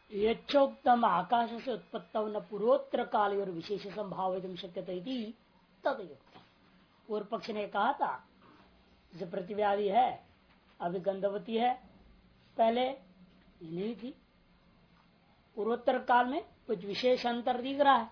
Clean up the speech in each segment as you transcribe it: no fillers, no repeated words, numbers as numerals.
यच्चोक्तम आकाश से उत्पत्त न पूर्वोत्तर काल और विशेष संभाव शक्य तदयुक्त। पूर्व पक्ष ने कहा था जैसे पृथ्वी आदि है, अभी गंधवती है, पहले नहीं थी, पूर्वोत्तर काल में कुछ विशेष अंतर दिख रहा है।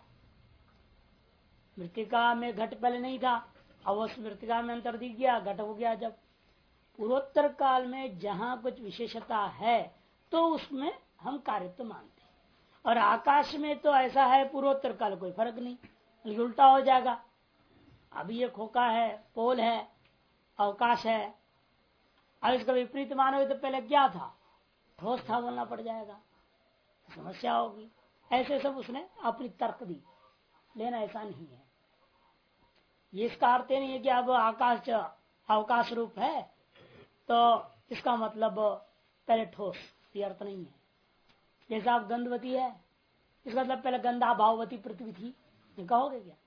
मृतिका में घट पहले नहीं था, अवश्य मृतिका में अंतर दिख गया, घट हो गया। जब पूर्वोत्तर काल में जहां कुछ विशेषता है तो उसमें हम कार्यत्व मानते हैं, और आकाश में तो ऐसा है पूर्वोत्तर काल कोई फर्क नहीं, बल्कि उल्टा हो जाएगा। अभी ये खोखा है, पोल है, अवकाश है, अब इसका विपरीत मानोगे तो पहले क्या था, ठोस था बोलना पड़ जाएगा, समस्या होगी। ऐसे सब उसने अपनी तर्क दी, लेना ऐसा नहीं है। ये इसका अर्थ नहीं है कि अब आकाश अवकाश रूप है तो इसका मतलब पहले ठोस, ये अर्थ नहीं है। जैसा आप गंधवती है, इसका मतलब पहले गंधा भाववती पृथ्वी थी, ये कहोगे क्या?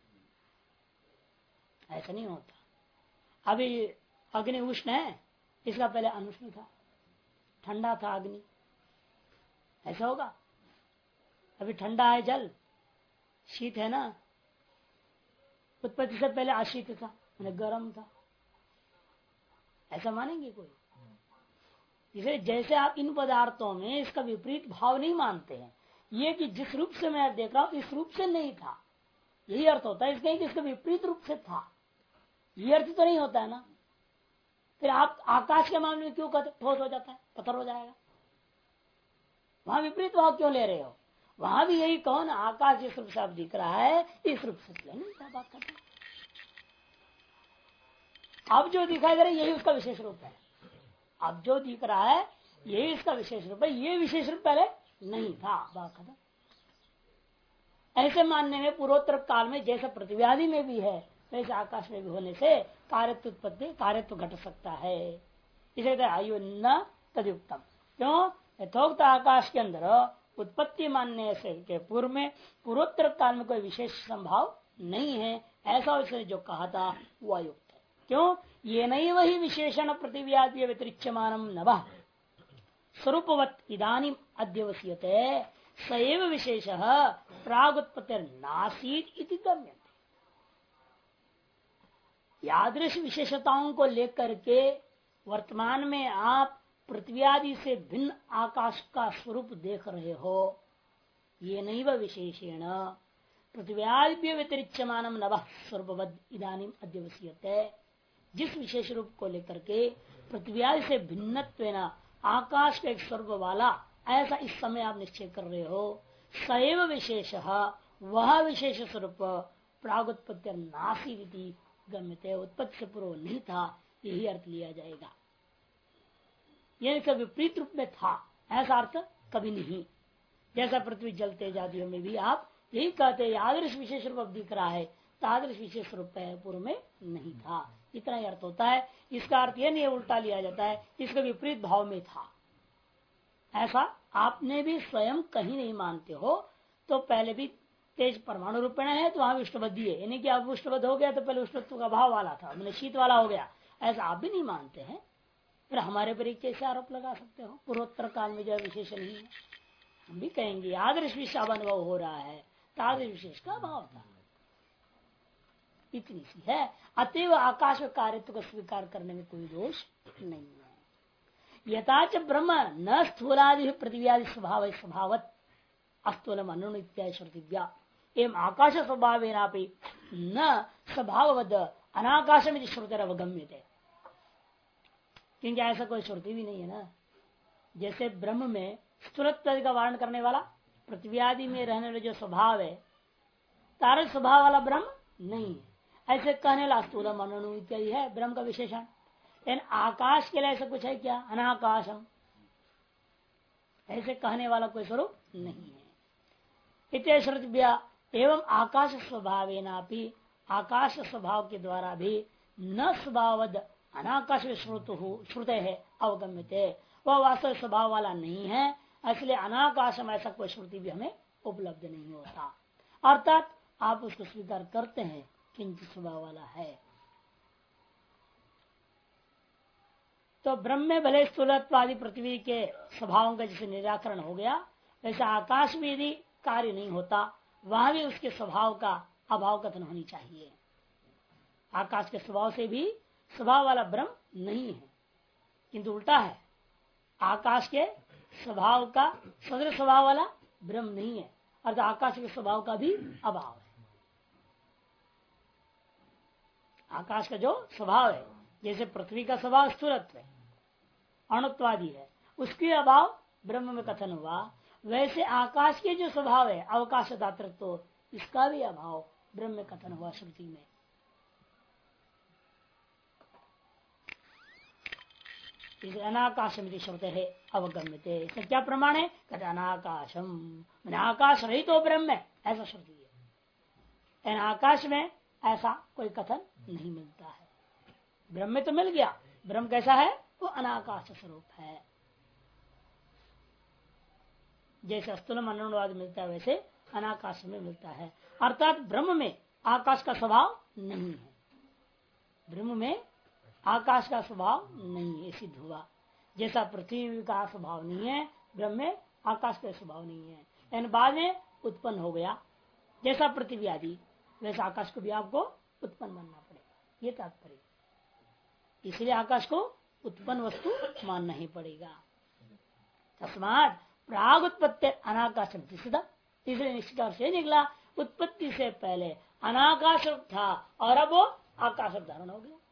ऐसा नहीं होता। अभी अग्नि उष्ण है, इसका पहले अनुष्ण था, ठंडा था अग्नि, ऐसा होगा? अभी ठंडा है जल, शीत है ना, उत्पत्ति से पहले अशीत था, मैंने गर्म था, ऐसा मानेंगे कोई? इसे जैसे आप इन पदार्थों में इसका विपरीत भाव नहीं मानते हैं, ये कि जिस रूप से मैं देख रहा हूं इस रूप से नहीं था, यही अर्थ होता है इसका कि इसका विपरीत रूप से था, ये अर्थ तो नहीं होता है ना। फिर आप आकाश के मामले में क्यों कहते ठोस हो जाता है, पत्थर हो जाएगा? वहां विपरीत भाव क्यों ले रहे हो? वहां भी यही कौन आकाश जिस रूप से आप दिख रहा है इस रूप से नहीं क्या बात करते। अब जो दिखाई दे रहा है यही उसका विशेष रूप है, अब जो दिख रहा है यही इसका विशेष रूप है, ये विशेष रूप पहले नहीं था, बात खत्म। ऐसे मानने में पूर्वोत्तर काल में जैसे पृथ्वी आदि में भी है वैसे आकाश में भी होने से कार्यत्व उत्पत्ति कार्यत्व घट सकता है। इसे आयु न तदयुक्तम, क्यों? यथोक्त आकाश के अंदर उत्पत्ति मानने से के पूर्व में पूर्वोत्तर काल में कोई विशेष संभाव नहीं है, ऐसा उसने जो कहा था वह युक्त है। क्यों? ये नहीं वही विशेषण पृथ्वी व्यतिरिच्यमानम नभ स्वरूपवत इदानीम अध्यवसीयते सएव विशेष प्रागुत्पत्ति नासीत इति गम्यते। यादृश विशेषताओं को लेकर के वर्तमान में आप पृथ्वी आदि से भिन्न आकाश का स्वरूप देख रहे हो, ये नहीं वह विशेषेण पृथ्वी आदि व्यतिरिच्यमानम नभ स्वरूपवद इदानीम अध्यवसीयते। जिस विशेष रूप को लेकर के पृथ्वी आदि से भिन्नत्वेन आकाश का एक स्वरूप वाला ऐसा इस समय आप निश्चय कर रहे हो, सएव विशेष वह विशेष स्वरूप प्रागुत्पत्ति नासी गम्यते, उत्पत्ति से पूर्व नहीं था, यही अर्थ लिया जाएगा। यह विपरीत रूप में था ऐसा अर्थ कभी नहीं। जैसा पृथ्वी जल तेज आदियों में भी आप यही कहते हैं आदर्श विशेष रूप दिख रहा है, तादृश विशेष रूप पूर्व में नहीं था, इतना ही अर्थ होता है। इसका अर्थ यह नहीं उल्टा लिया जाता है इसका विपरीत भाव में था, ऐसा आपने भी स्वयं कहीं नहीं मानते हो। तो पहले भी तेज परमाणु रूपेण है तो वहां विष्णुबद्धि है, यानी कि अब विष्णुबद्ध हो गया तो पहले उष्णत्व का भाव वाला था, मैंने शीत वाला हो गया, ऐसा आप भी नहीं मानते हैं। फिर हमारे पर कैसे आरोप लगा सकते हो? पूर्वोत्तर काल में जो विशेष नहीं है, हम भी कहेंगे आदर्श विशेष अनुभव हो रहा है, तादृश विशेष का भाव था, इतनी सी है। अतएव आकाश के कार्यत्व को स्वीकार करने में कोई दोष नहीं है। यथाच ब्रह्म न स्थूलादि पृथ्वी स्वभाव स्वभावत अस्थूलम अनु इत्यादि श्रुतिव्या एवं आकाश स्वभाव न स्वभाववद अनाकाश में श्रुतिर अवगम्य थे, क्योंकि ऐसा कोई श्रुति भी नहीं है ना। जैसे ब्रह्म में स्थूलत्व का वारण करने वाला पृथ्वी आदि में रहने वाला जो स्वभाव है, तारक स्वभाव वाला ब्रह्म नहीं है, ऐसे कहने वाला स्थूलम अनु इत्यादि है ब्रह्म का विशेषण। लेकिन आकाश के लिए ऐसा कुछ है क्या? अनाकाशम, ऐसे कहने वाला कोई स्वरूप नहीं है। इत्यादि श्रुतिभ्या एवं आकाश स्वभावेनापि आकाश स्वभाव के द्वारा भी न स्वभावद अनाकाश श्रुते है अवगम्यते, वह वास्तव स्वभाव वाला नहीं है, इसलिए अनाकाशम ऐसा कोई श्रुति भी हमें उपलब्ध नहीं होता। अर्थात आप उसको स्वीकार करते हैं किंचित स्वभाव वाला है। तो ब्रह्म में भले स्थूलत्वादि पृथ्वी के स्वभावों का जैसे निराकरण हो गया, वैसे आकाश में यदि कार्य नहीं होता वहां भी उसके स्वभाव का अभाव कथन होनी चाहिए। आकाश के स्वभाव से भी स्वभाव वाला ब्रह्म नहीं है, किंतु उल्टा है, आकाश के स्वभाव का सदृश स्वभाव वाला ब्रह्म नहीं है, अर्थात आकाश के स्वभाव का भी अभाव है। आकाश का जो स्वभाव है, जैसे पृथ्वी का स्वभाव स्थूलत्व है, अणुत्वादी है, उसके अभाव ब्रह्म में कथन हुआ, वैसे आकाश के जो स्वभाव है अवकाश दातृत्व, इसका भी अभाव ब्रह्म में कथन हुआ श्रुति में। अनाकाशम शब्द है अवगम्यते, इसका क्या प्रमाण है? कहते अनाकाशम, मैंने आकाश रही तो ब्रह्म है, ऐसा श्रुति है। आकाश में ऐसा कोई कथन नहीं मिलता है। ब्रह्म में तो मिल गया, ब्रह्म कैसा है? वो अनाकाश स्वरूप है। जैसे स्थूल अनुवाद मिलता है वैसे अनाकाश में मिलता है, अर्थात ब्रह्म में आकाश का स्वभाव नहीं है। ब्रह्म में आकाश का स्वभाव नहीं है, सिद्ध हुआ। जैसा पृथ्वी का स्वभाव नहीं है, ब्रह्म में आकाश का स्वभाव नहीं है, यानी बाद में उत्पन्न हो गया। जैसा पृथ्वी आदि वैसा आकाश को भी आपको उत्पन्न बनना पड़ेगा, ये तात्पर्य। इसलिए आकाश को उत्पन्न वस्तु मानना ही पड़ेगा। तस्मात् प्राग उत्पत्ति अनाकाश सिद्ध, तीसरे निश्चित से निकला उत्पत्ति से पहले अनाकाश था और अब वो आकाश धारण हो गया।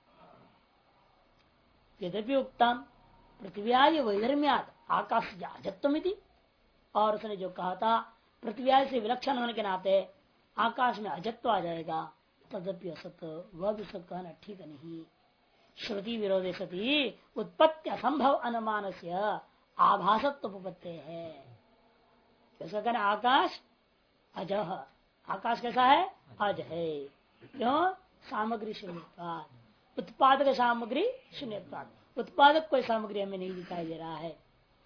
यद्यपि उत्तम पृथ्वी आदि वैधर्म्यात आकाश अजत्वमिति, और उसने जो कहा था पृथ्वी आदि से विलक्षण होने के नाते आकाश में अजत्व आ जाएगा, तदपि असत, वह भी सब कहना ठीक नहीं। श्रुति विरोधे सती उत्पत्ति असंभव अनुमान से आभासत्व उपपत्ति है। कैसा कहना? आकाश अजह, आकाश कैसा है? अज है। क्यों? सामग्री शून्यत्वाद, उत्पादक सामग्री शून्यत्वाद, उत्पादक कोई सामग्री हमें नहीं दिखाई दे रहा है।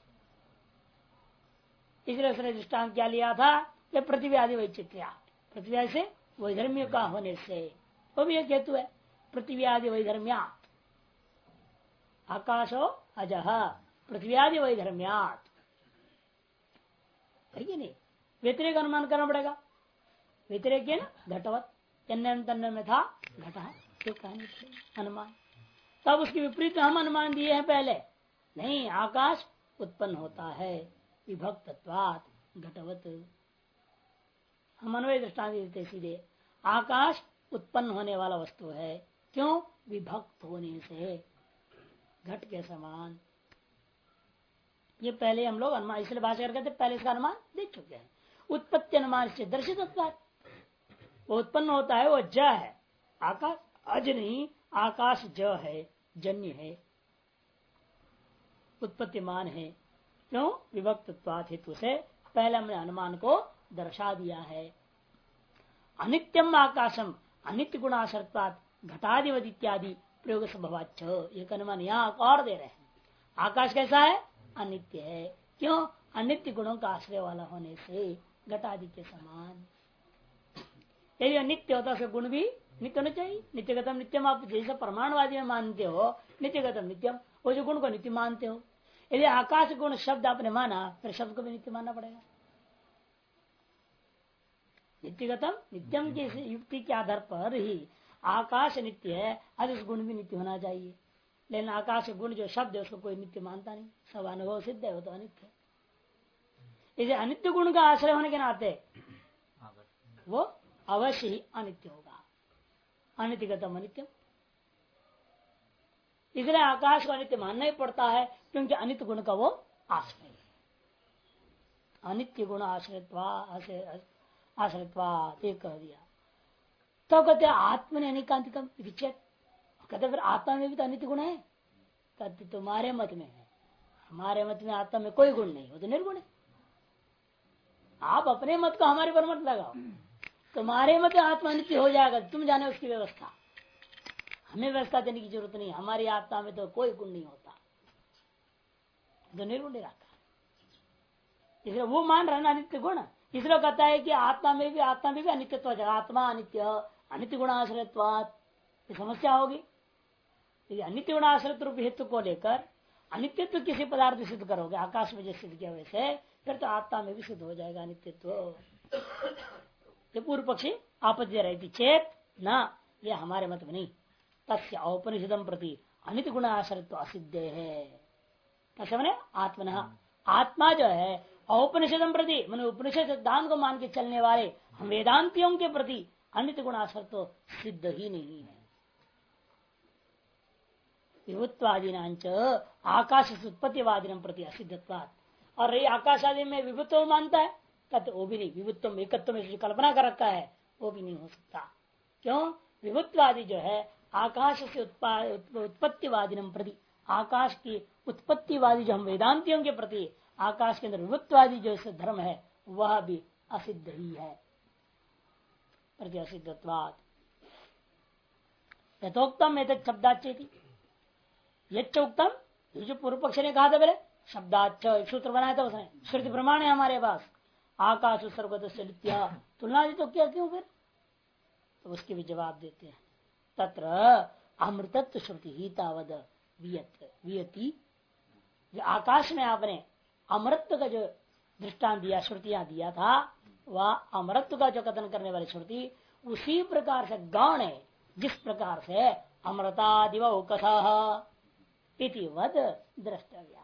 इसलिए उसने दृष्टांत क्या लिया था? कि पृथ्वी आदि वैचित्र्या, पृथ्वी आदि से वैधर्म्य का होने से, वो भी एक हेतु है। पृथ्वी आदि वैधर्म्यात, आकाशो अजह पृथ्वी आदि वैधर्म्यात, है कि नहीं? व्यतिरेक अनुमान करना पड़ेगा। व्यतिरेक ना घटवत, तन्य में था घटा है, तो कहने अनुमान। तब उसके विपरीत हम अनुमान दिए हैं पहले, नहीं आकाश उत्पन्न होता है विभक्तत्वात् घटवत। हम अन्वय दृष्टांत देते सीधे, आकाश उत्पन्न होने वाला वस्तु है, क्यों? विभक्त होने से, घट के समान। ये पहले हम लोग अनुमान, इसलिए भाषा करते पहले इसका अनुमान देख चुके हैं। उत्पत्ति अनुमान से दर्शित, वो उत्पन्न होता है, वो ज है, आकाश अज नहीं, आकाश ज है, जन्य है, उत्पत्तिमान है। क्यों? विभक्तत्वात् हेतु से पहले हमने अनुमान को दर्शा दिया है। अनित्यम आकाशम अनित्य गुणाश्रत्वात् घटादिवद इत्यादि प्रयोग संभवाच्च, एक अनुमान यहाँ और दे रहे हैं। आकाश कैसा है? अनित्य है, क्यों? अनित्य गुणों का आश्रय वाला होने से, घटादि के समान। यदि अनित्य होता उसका गुण भी नित्य होना चाहिए। नित्यगतम नित्यम, आप जैसे परमाणुवादी में मानते हो नित्यगतम नित्यम, वो जो गुण को नित्य मानते हो। यदि आकाश गुण शब्द आपने माना, फिर शब्द को भी नित्य मानना पड़ेगा। नित्यगतम नित्यम की युक्ति के आधार पर ही आकाश नित्य है, अब इस गुण भी नित्य होना चाहिए। लेकिन आकाश गुण जो शब्द है उसको कोई नित्य मानता नहीं, सब अनुभव सिद्ध है, वो तो अनित्य है। इसे अनित्य गुण का आश्रय होने के नाते वो अवश्य ही अनित्य होगा, अनित्यगतम अनित्यम। इसलिए आकाश को अनित्य मानना ही पड़ता है, क्योंकि अनित्य गुण का वो आश्रय है। अनित्य गुण आश्रयत्वा एक कह दिया। तो कहते आत्मा ने अनिकांतिकम विचेत, कहते फिर आत्मा में भी तो अनित्य गुण है। कहते तुम्हारे मत में है, हमारे मत में आत्मा में कोई गुण नहीं, वो तो निर्गुण है। आप अपने मत को हमारे पर मत लगाओ, तुम्हारे मत आत्मा अनित्य हो जाएगा, तुम जाने उसकी व्यवस्था, हमें व्यवस्था देने की जरूरत नहीं। हमारी आत्मा में तो कोई गुण नहीं होता, तो निर्गुण रहता। इसलिए वो मान रहा ना अनित्य गुण, इसलिए कहता है कि आत्मा में भी अनित्यत्व, आत्मा अनित्य, अनित्य गुणाश्रयत्वात्, समस्या होगी। अनित्य गुणाश्रय रूप हेतु को लेकर अनित्यत्व किसी पदार्थ सिद्ध करोगे, आकाश में जैसे सिद्ध किया वैसे फिर तो आत्मा में भी सिद्ध हो जाएगा नित्यत्व। ये पूर्व पक्षी आपत्ति रहती चेत ना, ये हमारे मत में नहीं। तस्य औपनिषदम प्रति अनित गुण आश्रित असिद्ध है। मैंने आत्मन आत्मा जो है औपनिषदम प्रति मैंने उपनिषद सिद्धांत को मान के चलने वाले हम वेदांतियों के प्रति अनित गुण आश्रित तो सिद्ध ही नहीं है। विभुत्वादीनांच आकाश उत्पत्तिवादी प्रति असिद्धत्वात्। और ये आकाश आदि में विभुत्व मानता है तब वो भी नहीं, विभुत्व एकत्व में जो कल्पना कर रखा है वो भी नहीं हो सकता। क्यों? विभुत्वादि जो है आकाश से उत्पत्तिवादी प्रति, आकाश की उत्पत्तिवादी जो हम वेदांतियों के प्रति आकाश के अंदर विभुत्वादी जो धर्म है वह भी असिद्ध ही है। प्रति असिद्धत्वात् यथोक्तम एतत् शब्दाच्चेति, यच्चोक्तम ये जो पूर्व पक्ष ने कहा था पहले शब्दाच्च एक सूत्र बनाया था उसने, श्रुति प्रमाण है हमारे पास आकाश सर्वगत से नित्य, तुलना दी तो क्या क्यों फिर? तो उसके भी जवाब देते हैं। तत्र अमृतत्व श्रुति ही तावद वियति, जो आकाश में आपने अमृतत्व का जो दृष्टांत दिया, श्रुतियां दिया था, वह अमृतत्व का जो कथन करने वाली श्रुति उसी प्रकार से गौण है जिस प्रकार से अमृतादिव कथा इति वद द्रष्टव्या।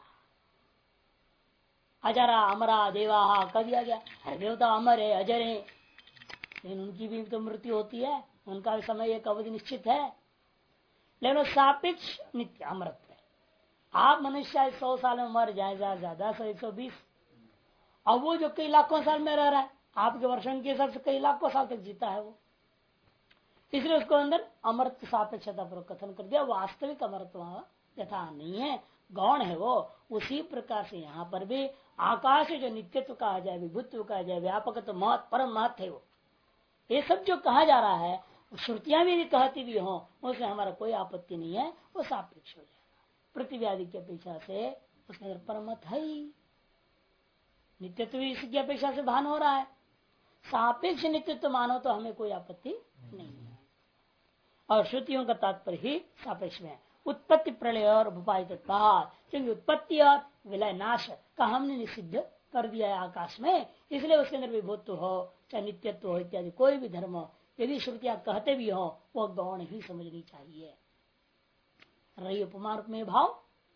अजरा अमरा देवा कह दिया गया, देवता अमर है अजर है, लेकिन उनकी भी तो मृत्यु होती है, उनका भी समय एक अवधि निश्चित है, लेकिन सापेक्ष नित्य अमृत है। आप मनुष्य 100 साल में मर जाए ज्यादा 120, अब वो जो कई लाखों साल में रह रहा है आपके वर्षों के हिसाब से कई लाखों साल तक जीता है वो, इसलिए उसको अंदर अमृत सापेक्षता पर कथन कर दिया। वास्तविक अमृत यथा नहीं है, गौण है वो। उसी प्रकार से यहाँ पर भी आकाश जो नित्यत्व कहा जाए, विभुत्व कहा जाए, व्यापक तो महत परम महत है वो, ये सब जो कहा जा रहा है श्रुतियां भी कहती भी हो उसमें हमारा कोई आपत्ति नहीं है, वो सापेक्ष हो जाएगा। पृथ्वी आदि की अपेक्षा से उसके अंदर परमत है ही, नित्यत्व भी इसकी अपेक्षा से भान हो रहा है, सापेक्ष नित्यत्व मानो तो हमें कोई आपत्ति नहीं है। और श्रुतियों का तात्पर्य ही सापेक्ष में है। उत्पत्ति प्रलय और उपाय, क्योंकि उत्पत्ति और विलय नाश का हमने निषिद्ध कर दिया है आकाश में, इसलिए उसके अंदर विभुत्व हो चाहे नित्यत्व हो इत्यादि कोई भी धर्म हो, यदि श्रुतियां कहते भी हो वो गौण ही समझनी चाहिए। रही उपमान में भाव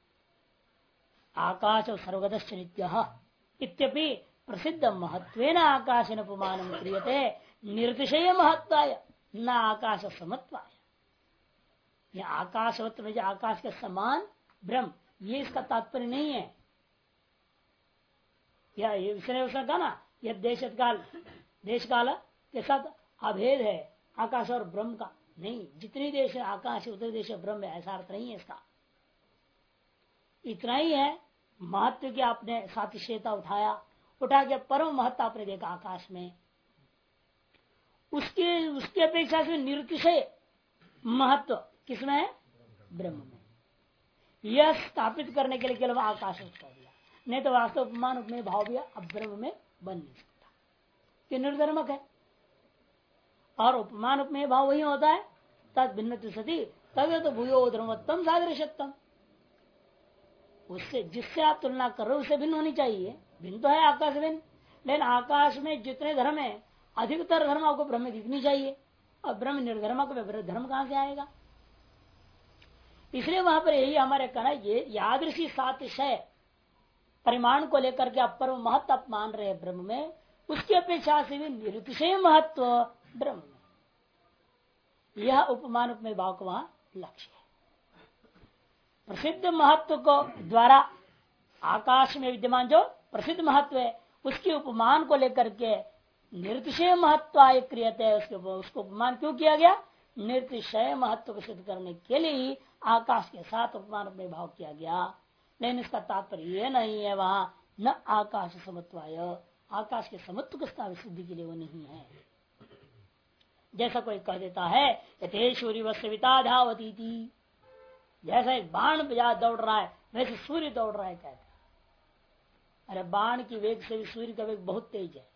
आकाश और सर्वगतश्च नित्य इत्यपि प्रसिद्ध महत्वेन आकाशन उपमान क्रियते निर्तिशय महत्वाय न आकाश समत्वाय। यह आकाशवत्व में जो आकाश के समान ब्रह्म, ये इसका तात्पर्य नहीं है। या इसने उसने कहा ना यह देश काल के साथ अभेद है आकाश और ब्रह्म का, नहीं, जितनी देश है आकाश उतने देश है ब्रह्म है, ऐसा अर्थ नहीं है इसका। इतना ही है महत्व की आपने सातिशयता उठा के परम महत्व आपने देखा आकाश में, उसके अपेक्षा से निरतिशय महत्व किसमें है? ब्रह्म में। यह स्थापित करने के लिए केवल आकाश कर दिया, नहीं तो वास्तव उपमान उपमेय भाव भी अब ब्रह्म में बन नहीं सकता, कि निर्धर्मक है। और उपमान उपमेय भाव वही होता है तद भिन्न सती तब तो भूयो धर्मोत्तम सादृशत्तम, उससे जिससे आप तुलना कर रहे हो उससे भिन्न होनी चाहिए। भिन्न तो है आकाश भिन्न, लेकिन आकाश में जितने धर्म है अधिकतर धर्म आपको ब्रह्म में दिखनी चाहिए, और ब्रह्म निर्धर्मक में धर्म कहां से आएगा? इसलिए वहां पर यही हमारे कहना, ये यादृशी सातिशय परिमाण को लेकर के अपर महत्व आप मान रहे हैं ब्रह्म में, उसकी अपेक्षा से भी निरतिशय महत्व ब्रह्म में। यह उपमान उपमेय भाव का वहां लक्ष्य है। प्रसिद्ध महत्व को द्वारा आकाश में विद्यमान जो प्रसिद्ध महत्व है उसके उपमान को लेकर के निर्तिशय महत्व आय क्रियते है, उसको उपमान क्यों किया गया? निर्तिशय महत्व को सिद्ध करने के लिए ही आकाश के साथ उपमान में भाव किया गया। लेकिन इसका तात्पर्य ये नहीं है वहां न आकाश समत्वाय, आकाश के समत्व के सिद्धि के लिए वो नहीं है। जैसा कोई कह देता है यथेश्वरी व सविता धावती थी, जैसा एक बाण दौड़ रहा है वैसे सूर्य दौड़ रहा है कहते हैं। अरे बाण की वेग से भी सूर्य का वेग बहुत तेज है,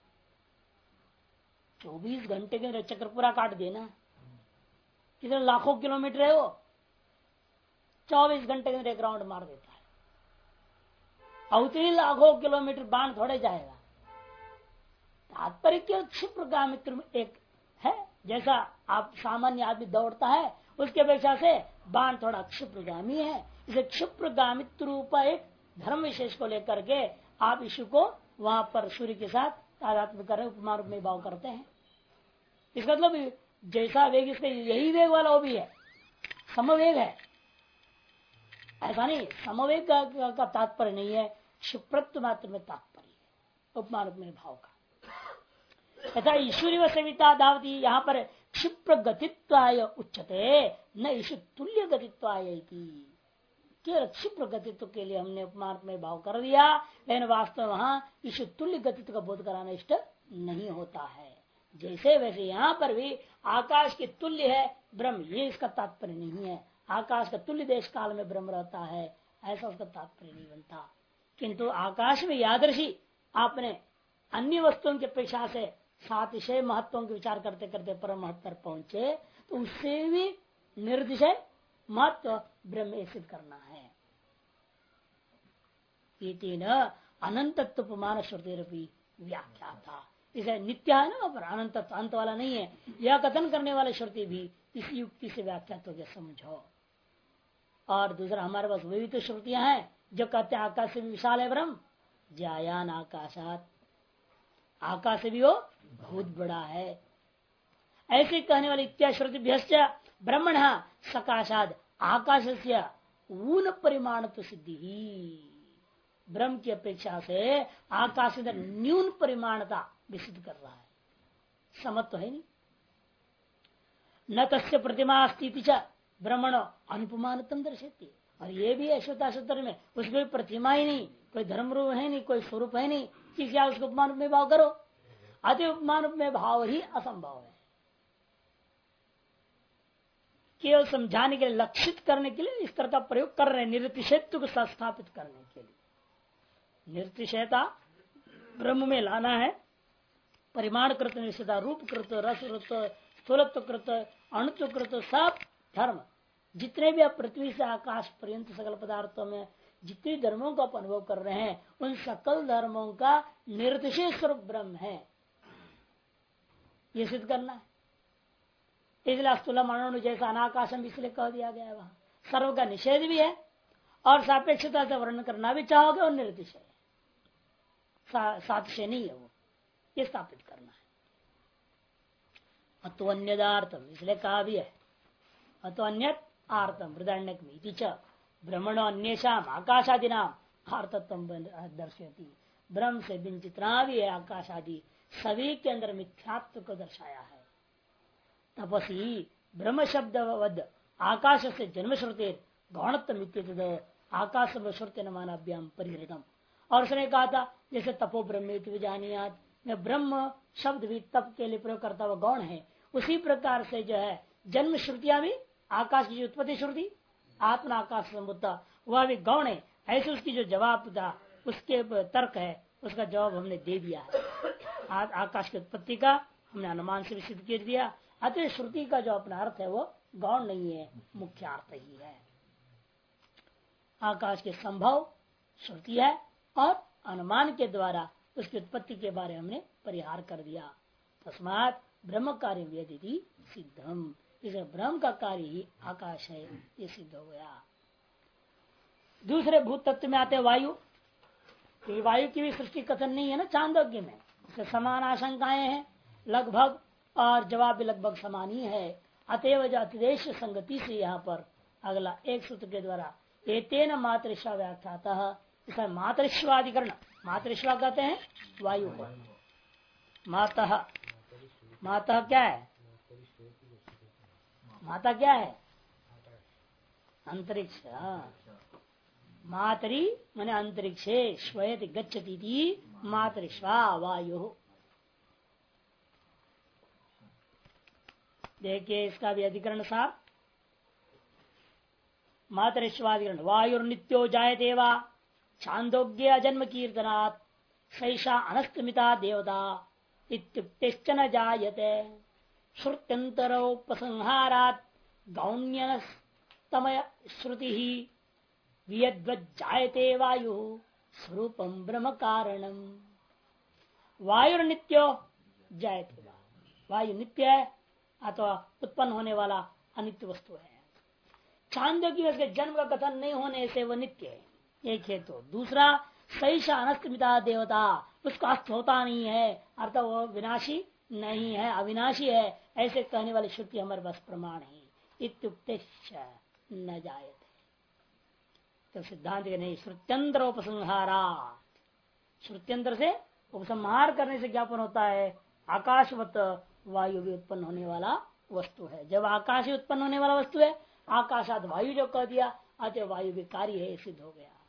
24 घंटे के अंदर चक्र पूरा काट देना, कितने लाखों किलोमीटर है वो, 24 घंटे के अंदर एक राउंड मार देता है। और उतनी लाखों किलोमीटर बाण थोड़े जाएगा। तात्पर्य केवल क्षिप्रगामित्र एक है, जैसा आप सामान्य आदमी दौड़ता है उसके अपेक्षा से बाण थोड़ा क्षिप्रगामी है। इसे क्षिप्रगामित्व रूप एक धर्म विशेष को लेकर के आप ईश्वर को वहां पर सूर्य के साथ तादात्म्य कर उपमा रूप में भाव करते हैं। इसका मतलब जैसा वेग इसका यही वेग वाला वो भी है, समवेग है, ऐसा नहीं। समवेग का तात्पर्य नहीं है, क्षिप्रत्व मात्र में तात्पर्य है उपमा रूप में भाव का। तथा ईश्वरी व सविता धावती, यहाँ पर क्षिप्र गतित्वाय उच्चते न ईश्वर तुल्य गतित्वाय की। केवल क्षिप्र गतित्व के लिए हमने उपमान में भाव कर दिया, लेकिन वास्तव में वहां ईश्वर तुल्य गतित्व का बोध कराना इष्ट नहीं होता है। जैसे वैसे यहाँ पर भी आकाश के तुल्य है ब्रह्म, ये इसका तात्पर्य नहीं है। आकाश का तुल्य देश काल में ब्रह्म रहता है, ऐसा उसका तात्पर्य नहीं बनता। किंतु आकाश में यादृशी आपने अन्य वस्तुओं की अपेक्षा से सातिशय महत्वों के विचार करते करते परम महत्व पर पहुंचे, तो उससे भी निर्दिशय महत्व ब्रह्म सिद्ध करना है। अनंतत्वमान श्रुति व्याख्या था, इसे नित्य है ना, पर अनंत अंत वाला नहीं है। यह कथन करने वाले श्रुति भी इसी युक्ति से व्याख्या तो समझो। और दूसरा हमारे पास वही तो श्रुतियां हैं जो कहते हैं आकाश से भी विशाल है ब्रह्म, जायान आकाशात, आकाश से भी वो बहुत बड़ा है। ऐसे कहने वाले इत्या श्रुति ब्रह्मण सकाशाद आकाश से ऊन परिमाण तो सिद्धि ही, ब्रह्म की अपेक्षा से आकाश के अंदर न्यून परिमाणता विसिद्ध कर रहा है। समत्व तो है नहीं। न तस्य प्रतिमा स्थिति च ब्रह्मण अनुपमानतम दर्शती, और ये भी है श्वेताशुत्र में उसमें कोई प्रतिमा ही नहीं, कोई धर्म रूप है नहीं, कोई स्वरूप है नहीं कि क्या उसको उपमान में भाव करो। अति उपमान में भाव ही असंभव है। केवल समझाने के लिए, लक्षित करने के लिए इस तरह का प्रयोग कर रहे हैं, निरतिशयत्व को स्थापित करने के लिए। निरतिशयता ब्रह्म में लाना है, परिमाण कृत निश्चिता, रूप कृत, रस कृत, स्थूलत्व कृत, अणुत्व कृत, सब धर्म जितने भी आप पृथ्वी से आकाश पर्यंत सकल पदार्थों में जितने धर्मों का आप अनुभव कर रहे हैं, उन सकल धर्मों का निर्दिशय स्वरूप ब्रह्म है, ये सिद्ध करना है। इसलिए स्थूल मनो जैसा अनाकाशम इसलिए कह दिया गया है। वहां सर्व का निषेध भी है और सापेक्षता से वर्णन करना भी चाहोगे और निर्दिशय सातिशय नहीं है, वो ये स्थापित करना है। अतो अन्यदार्थम इसलिए कहा भी है, अतो अन्यत आर्तम हृदय में ब्रह्मणो अन्येषाम आकाशादि नाम आर्तत्व दर्शयती, ब्रह्म से बिन जितना भी है आकाश आदि सभी के अंदर मिथ्यात्व को दर्शाया है। तपसी ब्रह्म शब्द वद आकाश से जन्म श्रुति गौणत्व आकाश श्रुति न मानाभ्याम परिहृतम। और उसने कहा था जैसे तपो ब्रह्म जानियात में ब्रह्म शब्द भी तप के लिए प्रयोग करता हुआ गौण है, उसी प्रकार से जो है जन्म श्रुतियां भी आकाश की उत्पत्ति श्रुति आत्मा आकाश संबुद्धा वह भी गौण है। ऐसे उसकी जो जवाब था उसके तर्क है, उसका जवाब हमने दे दिया है। आकाश की उत्पत्ति का हमने अनुमान से भी सिद्ध कर दिया। अतः श्रुति का जो अपना अर्थ है वो गौण नहीं है, मुख्य अर्थ ही है। आकाश के संभव श्रुति है और अनुमान के द्वारा उसकी उत्पत्ति के बारे में हमने परिहार कर दिया। तस्मात ब्रह्म कार्य व्यदिति सिद्धम, इसे ब्रह्म का कार्य ही आकाश है, ये सिद्ध हो गया। दूसरे भूत तत्व में आते वायु, वायु की भी सृष्टि कथन नहीं है ना चांदोग्य में, इससे समान आशंकाएं हैं लगभग, और जवाब भी लगभग समान ही है। अतएव जो अतिदेश संगति से यहाँ पर अगला एक सूत्र के द्वारा एतेन मातृश्वा व्याख्यातः, इसमें मातृश्वाधिकरण, मातृश्वा कहते हैं वायु को, मातः, माता क्या है, माता क्या है, अंतरिक्ष, मातरी माने अंतरिक्षे श्वेत गच्छति थी मातृश्वा वायु। देखिए इसका भी अधिकरण साहब, मातृश्वाधिकरण वायुर्नित्यो जायते वा छांदोग्य जन्म कीर्तनात् सैषा अनस्तमिता देवता इत्युक्तेश्च न जायते श्रुत्यंतरोपसंहारात् गौण्यनस्तमय श्रुति ही वियद्वज्जायते वायु स्वरूपम ब्रह्म कारणम। वायु नित्यो जायते, वायु नित्य है अथवा उत्पन्न होने वाला अनित्य वस्तु है। छांदो की उसके जन्म का कथन नहीं होने से वह नित्य है, एक है। तो दूसरा सैषा अनस्तमिता देवता, उसका अस्त होता नहीं है, अर्थात वो विनाशी नहीं है, अविनाशी है, ऐसे कहने वाली श्रुति हमारे पास प्रमाण है। इत्युक्ते न जायते, तो सिद्धांत के नहीं, श्रुत्यंतर उपसंहारा, श्रुत्यंतर से उपसंहार करने से ज्ञापन होता है आकाशवत वायु भी उत्पन्न होने वाला वस्तु है। जब आकाश ही उत्पन्न होने वाला वस्तु है, आकाशात वायु जो कह दिया, अतः वायु भी कार्य है, सिद्ध हो गया।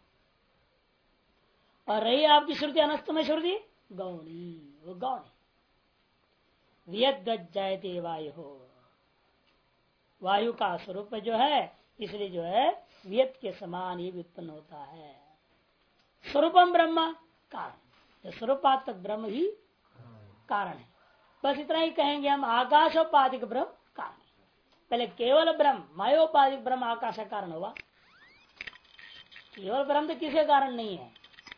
और रही आपकी श्रुति अनस्तमय श्रुति गौणी, वो गौण है। वियत गज्जायते वायु हो, वायु का स्वरूप जो है, इसलिए जो है वियत के समान ये भी उत्पन्न होता है। स्वरूपम ब्रह्म कारण, स्वरूपात्मक ब्रह्म ही कारण है। बस इतना ही कहेंगे हम, आकाशोपाधिक ब्रह्म कारण। पहले केवल ब्रह्म, मायोपाधिक ब्रह्म आकाश का कारण हुआ। केवल ब्रह्म तो किसी कारण नहीं है,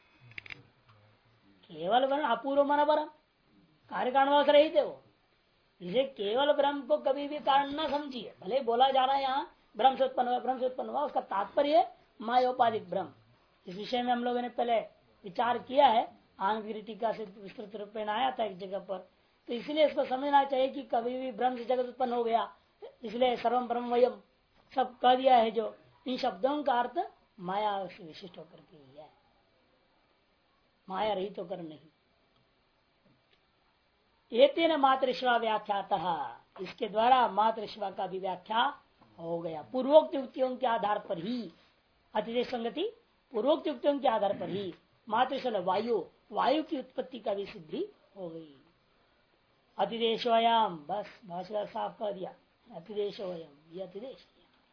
केवल ब्रह्म अपूर्व मन ब्रह्म, कार्य कारणवास रहित है वो। इसे केवल ब्रह्म को कभी भी कारण न समझिए। भले बोला जा रहा है यहाँ ब्रह्म से उत्पन्न हुआ, ब्रह्म से उत्पन्न हुआ, उसका तात्पर्य मायोपाधिक ब्रह्म। इस विषय में हम लोगों ने पहले विचार किया है, आनंद टीका से विस्तृत रूप में आया था एक जगह पर। तो इसलिए इसको समझना चाहिए कि कभी भी ब्रह्म से जगत उत्पन्न हो गया, इसलिए सर्वम ब्रह्म वयम सब कह दिया है। जो इन शब्दों का अर्थ माया से विशिष्ट होकर के ही है, माया रहित होकर नहीं। एतेन मातृश्वा व्याख्यातः, इसके द्वारा मातृश्वा का भी व्याख्या हो गया। पूर्वोक्त युक्तियों के आधार पर ही, अतिदेश संगति पूर्वोक्त युक्तियों के आधार पर ही मातृश्व वायु, वायु की उत्पत्ति का भी सिद्धि हो गई। अतिदेशोयम, बस भाषा साफ कर दिया, अतिदेशोयम, ये अतिदेश।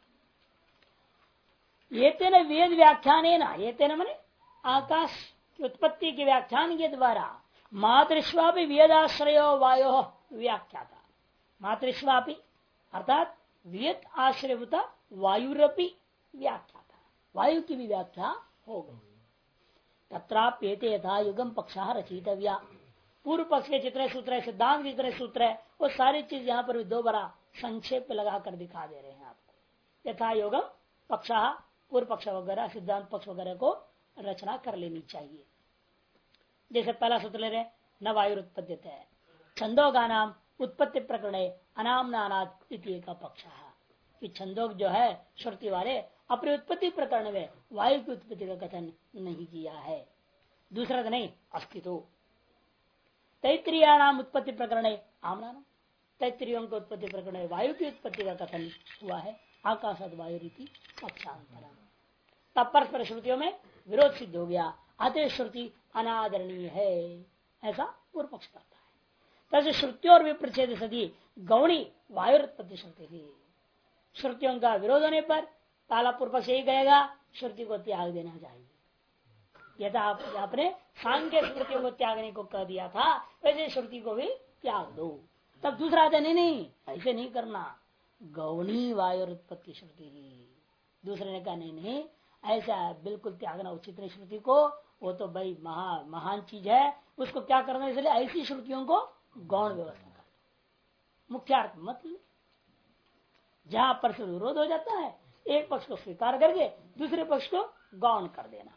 ये तेन वेद व्याख्यान है ना, ये तेन मैंने आकाश की उत्पत्ति के व्याख्यान के द्वारा मातृश्वापि वेदाश्रय वायु व्याख्या था। मातृश्वापि अर्थात वेद आश्रयता वायुरपि व्याख्या था, वायु की भी व्याख्या हो गई। तत्राप्येते यथा युगम पक्षा रचितव्या, पूर्व पक्ष के जितने सूत्र है, सिद्धांत के जितने सूत्र है, वो सारी चीज यहाँ पर दो बड़ा संक्षेप लगा कर दिखा दे रहे हैं आपको। यथा योगम पक्षा, पूर्व पक्ष वगैरह सिद्धांत पक्ष वगैरह को रचना कर लेनी चाहिए। जैसे पहला सूत्र ले रहे, न वायुरुत्पद्यते है, छंदोगा नाम उत्पत्ति प्रकरण अनामनानाद का पक्ष है कि छंदोग जो है श्रुति वाले अपनी उत्पत्ति प्रकरण में वायु की उत्पत्ति का कथन नहीं किया है। दूसरा तो नहीं अस्तित्व। तैत्तिरीया नाम उत्पत्ति प्रकरण आमनाम, तैत्तिरियों की उत्पत्ति प्रकरण वायु की उत्पत्ति का कथन हुआ है। आकाशाद वायु रीति पक्षांतरम, तब परस्पर श्रुतियों में विरोध सिद्ध हो गया, अतः श्रुति अनादरणीय है, ऐसा पूर्व पक्ष करता है। तब श्रुतियों और विप्रच्छेद सदी गौणी वायुत्पत्ति श्रुति ही, श्रुतियों का विरोध होने पर पहला पूर्व पक्ष यही कहेगा श्रुति को त्याग देना चाहिए। यथा आपने सांख्य श्रुतियों को त्यागने को कह दिया था, वैसे श्रुति को भी त्याग दो। तब दूसरा आता नहीं, ऐसे नहीं करना, गौणी वायुत्पत्ति श्रुति ही। दूसरे ने कहा नहीं, ऐसा बिल्कुल त्यागना उचित नहीं श्रुति को, वो तो भाई महान चीज है, उसको क्या करना, इसलिए ऐसी श्रुतियों को गौण व्यवस्था कर, मुख्यार्थ मत लो। जहां पर से विरोध हो जाता है, एक पक्ष को स्वीकार करके दूसरे पक्ष को गौण कर देना।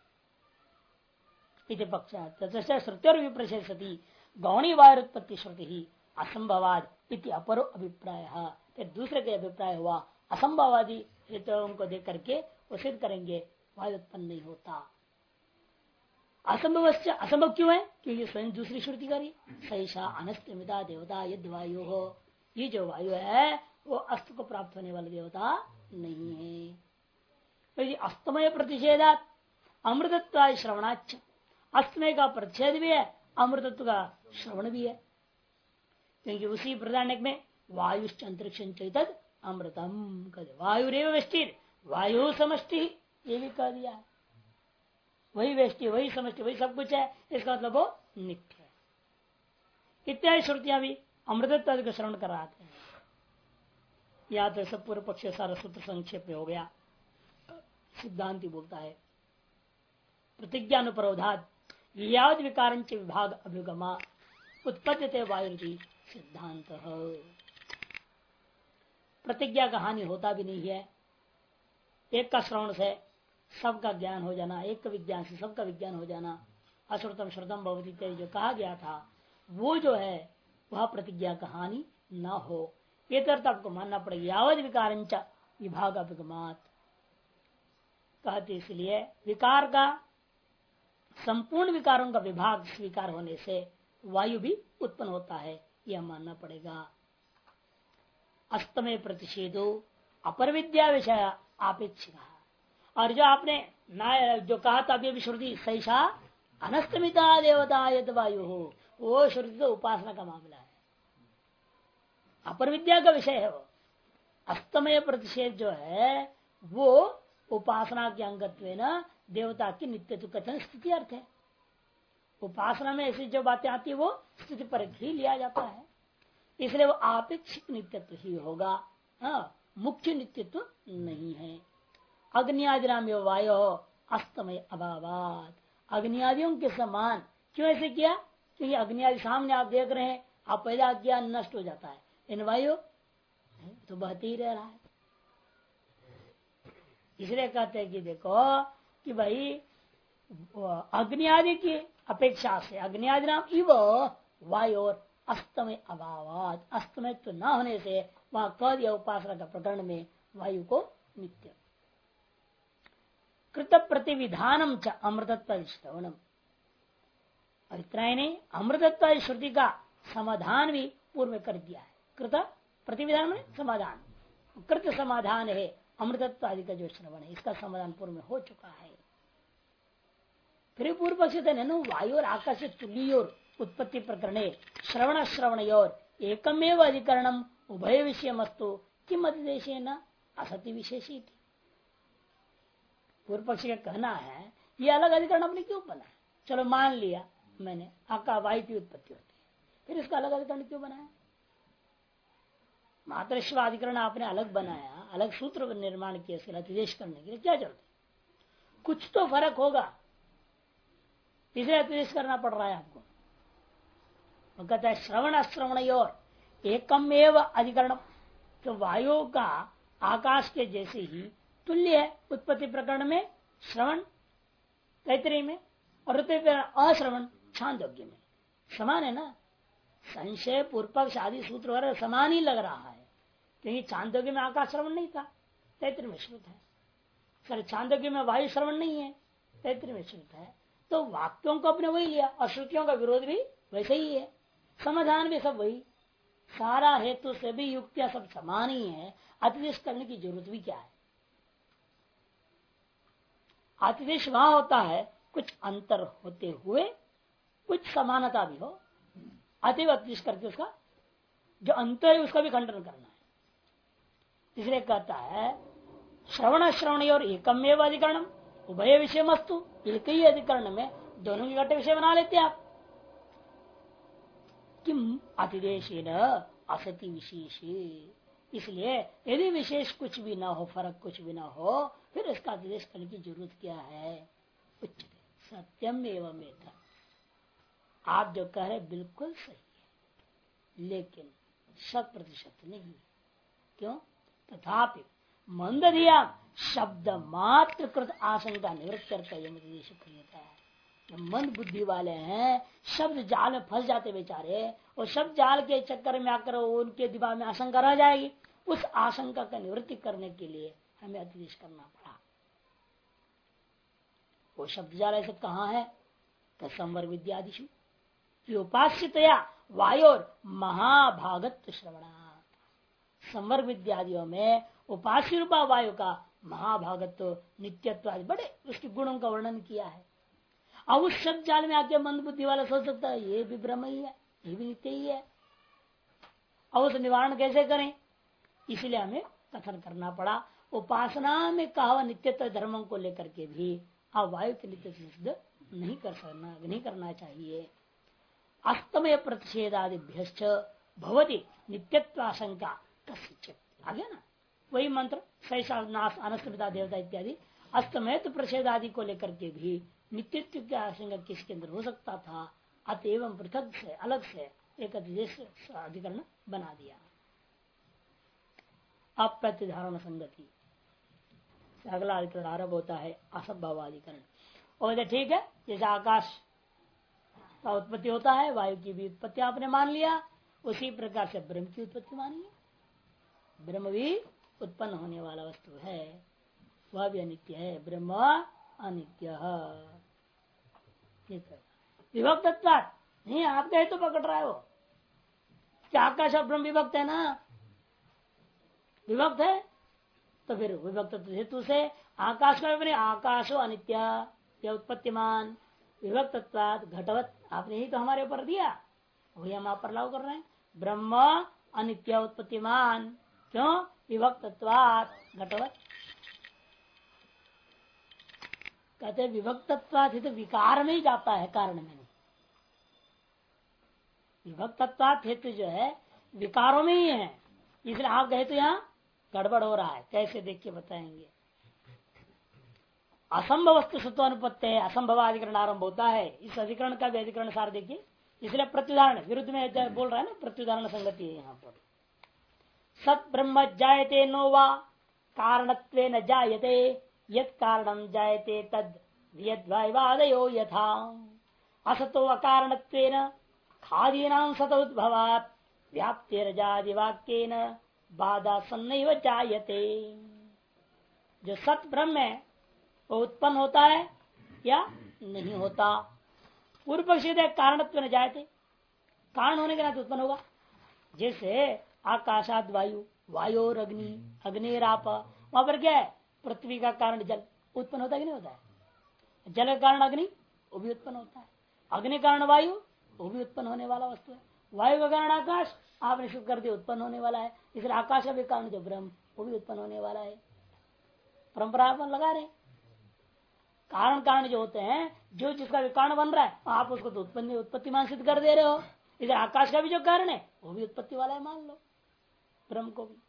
इति पक्षा श्रुति और विप्रच्छेद सती गौणी वायुत्पत्ति श्रुति ही असंभवाद इति अपरो अभिप्राय। फिर दूसरे के अभिप्राय हुआ असंभवादी हेतुओं को देख करके वो सिद्ध करेंगे वायु उत्पन्न नहीं होता। असंभव असंभव क्यों है? क्योंकि स्वयं दूसरी श्रुति करी सैषा अनस्तमिता देवता यद वायु हो, ये जो वायु है वो अस्त को प्राप्त होने वाला देवता नहीं है। तो अस्तमय प्रतिषेधात अमृतत्व श्रवणाच, अस्तमय का प्रतिषेध भी है, अमृतत्व का श्रवण भी है। क्योंकि उसी प्रधान में वायुश्च अंतरिक्ष चैतद अमृतम कह, वायु रेव वेष्टि, वायु समष्टि, ये भी कह दिया है। वही वेष्टि, वही समष्टि, वही सब कुछ है, इसका मतलब वो नित्य है। इत्यादि श्रुतियां भी अमृतत्व का श्रवण कराते हैं। या तो सब पूर्व पक्ष सारा सूत्र संक्षेप में हो गया। सिद्धांति बोलता है प्रतिज्ञानुपरोधात यावद विकारंच विभाग अभिगमा उत्पद्यते वायु सिद्धांत। प्रतिज्ञा का हानि होता भी नहीं है। एक का श्रवण से सबका ज्ञान हो जाना, एक विज्ञान से सबका विज्ञान हो जाना, अश्रुतम श्रुतम भवति जो कहा गया था वो जो है वह प्रतिज्ञा का हानि न हो, ये तरह आपको मानना पड़ेगा। यावद विकारंच विभाग अभिगमात कहते, इसलिए विकार का संपूर्ण विकारों का विभाग स्वीकार होने से वायु भी उत्पन्न होता है, यह मानना पड़ेगा। अस्तमय प्रतिषेधो अपर विद्या विषय आपेक्षिका। और जो आपने जो कहा था अभी श्रुति सैषा अनस्तमिता देवता यद वायु हो, वो श्रुति तो उपासना का मामला है, अपर विद्या का विषय है। वो अस्तमय प्रतिषेध जो है वो उपासना के अंगत्व न देवता की नित्यत्व कथन स्थिति अर्थ है। उपासना में ऐसी जो बातें आती है वो स्थिति पर ही लिया जाता है, इसलिए वो आपेक्षिक नित्यत्व ही होगा, मुख्य नित्यत्व नहीं है। अग्नियादिनाम वायो अस्तमय अभावात, अग्नियादियों के समान क्यों ऐसे किया? क्योंकि अग्नियादि सामने आप देख रहे हैं, आप पैदा किया नष्ट हो जाता है, इन वायु तो बहती ही रह रहा है। इसलिए कहते हैं कि देखो कि भाई अग्नि आदि की अपेक्षा से अग्नि नाम इव वायु अस्तमय अभावात, अस्तमय तो न होने से वहां कह दिया उपासना का प्रकरण में वायु को नित्य। कृत प्रतिविधानम च अमृतत्व श्रवणम, और इतना ही नहीं अमृतत्व श्रुति का समाधान भी पूर्व कर दिया है। कृत प्रतिविधान में समाधान, कृत समाधान है अमृतत्व आदि का जो श्रवण है, इसका समाधान पूर्व में हो चुका है। फिर पूर्व पक्ष वायु और आकाश तुल्योर उत्पत्ति प्रकरणे श्रवण श्रवणयोर एकमेव अधिकरणम उभय विषय मस्तु किम अधिदेशे न असति विशेषी। पूर्व पक्ष का कहना है ये अलग अधिकरण अपने क्यों बना है? चलो मान लिया मैंने आकाश वायु की उत्पत्ति होती है, फिर इसका अलग अधिकरण क्यों बनाया? मातृश्वाधिकरण आपने अलग बनाया, अलग सूत्र निर्माण किया, इसके अतिदेश करने के लिए क्या जरूरत है? कुछ तो फर्क होगा, इसलिए अतिदेश करना पड़ रहा है आपको। वो कहता है श्रवण श्रवणयोर एकम एवं अधिकरण, तो वायु का आकाश के जैसे ही तुल्य है उत्पत्ति प्रकरण में श्रवण तैतरीय में, और अश्रवण छांदोग्य में समान है ना। संशय पूर्वक आदि सूत्र वगैरह समान ही लग रहा है, क्योंकि छांदोग्य में आकाश श्रवण नहीं था, तैतरीय में श्रुत है। सर छांदोग्य में वायु श्रवण नहीं है, तैतरीय में श्रुत है। तो वाक्यों को अपने वही लिया और श्रुतियों का विरोध भी वैसे ही है, समाधान भी सब वही, सारा हेतु से भी युक्तियां सब समान ही है। अतिदेश करने की जरूरत भी क्या है? अतिदेश वहां होता है कुछ अंतर होते हुए कुछ समानता भी हो, अतिव अतिदेश करके उसका जो अंतर है उसका भी खंडन करना है। इसलिए कहता है श्रवण श्रवण और एकमेव अधिकरणम उभय विषय मस्तु, एक ही अधिकरण में दोनों के घट विषय बना लेते आप। किम अतिदेशेन असति विशेष, इसलिए यदि विशेष कुछ भी ना हो, फर्क कुछ भी ना हो, फिर इसका अतिदेश करने की जरूरत क्या है? उच्च सत्यम एवं एतत्, आप जो कह रहे बिल्कुल सही है, लेकिन 100% नहीं। क्यों? तथापि मंदधिया शब्द मात्र कृत आशंका निवृत्त करता है। मंद बुद्धि वाले हैं, शब्द जाल में फंस जाते बेचारे, और शब्द जाल के चक्कर में आकर उनके दिमाग में आशंका रह जाएगी। उस आशंका का निवृत्ति करने के लिए हमें अतिदेश करना पड़ा। वो शब्द जाल ऐसे कहाँ है? तो संवर विद्यादिशु उपास्यतया वायोर महाभागत्व श्रवणा, संवर विद्यादियों में उपास्य रूपा वायु का महाभागत्व नित्यत्व आदि बड़े उसके गुणों का वर्णन किया है। अब उस शब्द जाल में आके मंद बुद्धि वाला सोच सकता है ये भी ब्रह्म ही है, ये भी नित्य ही है। अब उस निवारण कैसे करें? इसलिए हमें कथन करना पड़ा। उपासना में कहा हुआ नित्यत्व धर्मों को लेकर के भी अब वायु के नित्य सिद्ध नहीं करना चाहिए। अस्तमय प्रतिषेधादिभ्यश्च भवति नित्यत्व आशंका कस्यचित्, आ गया ना। वही मंत्र सैषानाश अनस्तमिता देवता इत्यादि अस्तमेत प्रषेध आदि को लेकर के भी नित्यत्व की आशंका किसके अंदर हो सकता था। अतएव पृथक से अलग से एक अधिकरण बना दिया। अप्रतिधारण संगति अगला अधिकरण आरंभ होता है असंभवाधिकरण। और ठीक है, जैसे आकाश का उत्पत्ति होता है, वायु की भी उत्पत्ति आपने मान लिया, उसी प्रकार से ब्रह्म की उत्पत्ति मानिए। ब्रह्म भी उत्पन्न होने वाला वस्तु है, वह भी अनित्य है। ब्रह्म अनित्य विभक्त नहीं, आप कहे तो पकड़ रहा है वो क्या आकाश और ब्रह्म विभक्त है ना, विभक्त है तो फिर विभक्त हेतु से आकाश का भी आकाशो अनित्य या उत्पत्तिमान विभक्तत्वाद घटवत आपने ही तो हमारे ऊपर दिया, वही हम आप पर लागू कर रहे हैं। ब्रह्म अनित्य उत्पत्तिमान क्यों विभक्तत्वाद घटवत कहते विभक्तत्वाद तो विकार में ही जाता है, कारण में नहीं। विभक्तत्वाद हेतु जो है विकारों में ही है, इसलिए आप गए तो यहाँ गड़बड़ हो रहा है। कैसे देख के बताएंगे। असंभव वस्तु सत्व अनुपत्ति है, असंभवाधिकरण आरंभ होता है। इस अधिकरण का भी अधिकरण सार देखिए, इसलिए प्रत्युदाहरण विरुद्ध में बोल रहा है ना, प्रत्युदाहरण संगति है यहाँ पर। सत ब्रह्म जायते नो वा कारणत्वे न जायते यत् कारणं जायते तद वियद्वादयो यथा असतो अकारणत्वेन खादीनां सतोद्भवात् व्याप्तिरजादि वाक्येन बाधा सन्नैव जायते। जो सत ब्रह्म है वो उत्पन्न होता है या नहीं होता। पूर्व पक्षी कारणत्व न जायते, कारण होने के नाते उत्पन्न होगा। जैसे आकाशाद वायु, वायु और अग्नि, अग्निराप, वहां पर क्या है पृथ्वी का कारण जल उत्पन्न होता है कि नहीं होता है। जल का कारण अग्नि वो भी उत्पन्न होता है, अग्नि कारण वायु वो भी उत्पन्न होने वाला वस्तु है, वायु का कारण आकाश आपने शुभ कर दिया उत्पन्न होने वाला है। इसलिए आकाश का भी कारण जो ब्रह्म वो भी उत्पन्न होने वाला है। परंपरा पर लगा रहे कारण कारण जो होते हैं, जो जिसका भी कारण बन रहा है आप उसको तो उत्पत्ति मान सिद्ध कर दे रहे हो। इधर आकाश का भी जो कारण है वो भी उत्पत्ति वाला है, मान लो ब्रह्म को भी।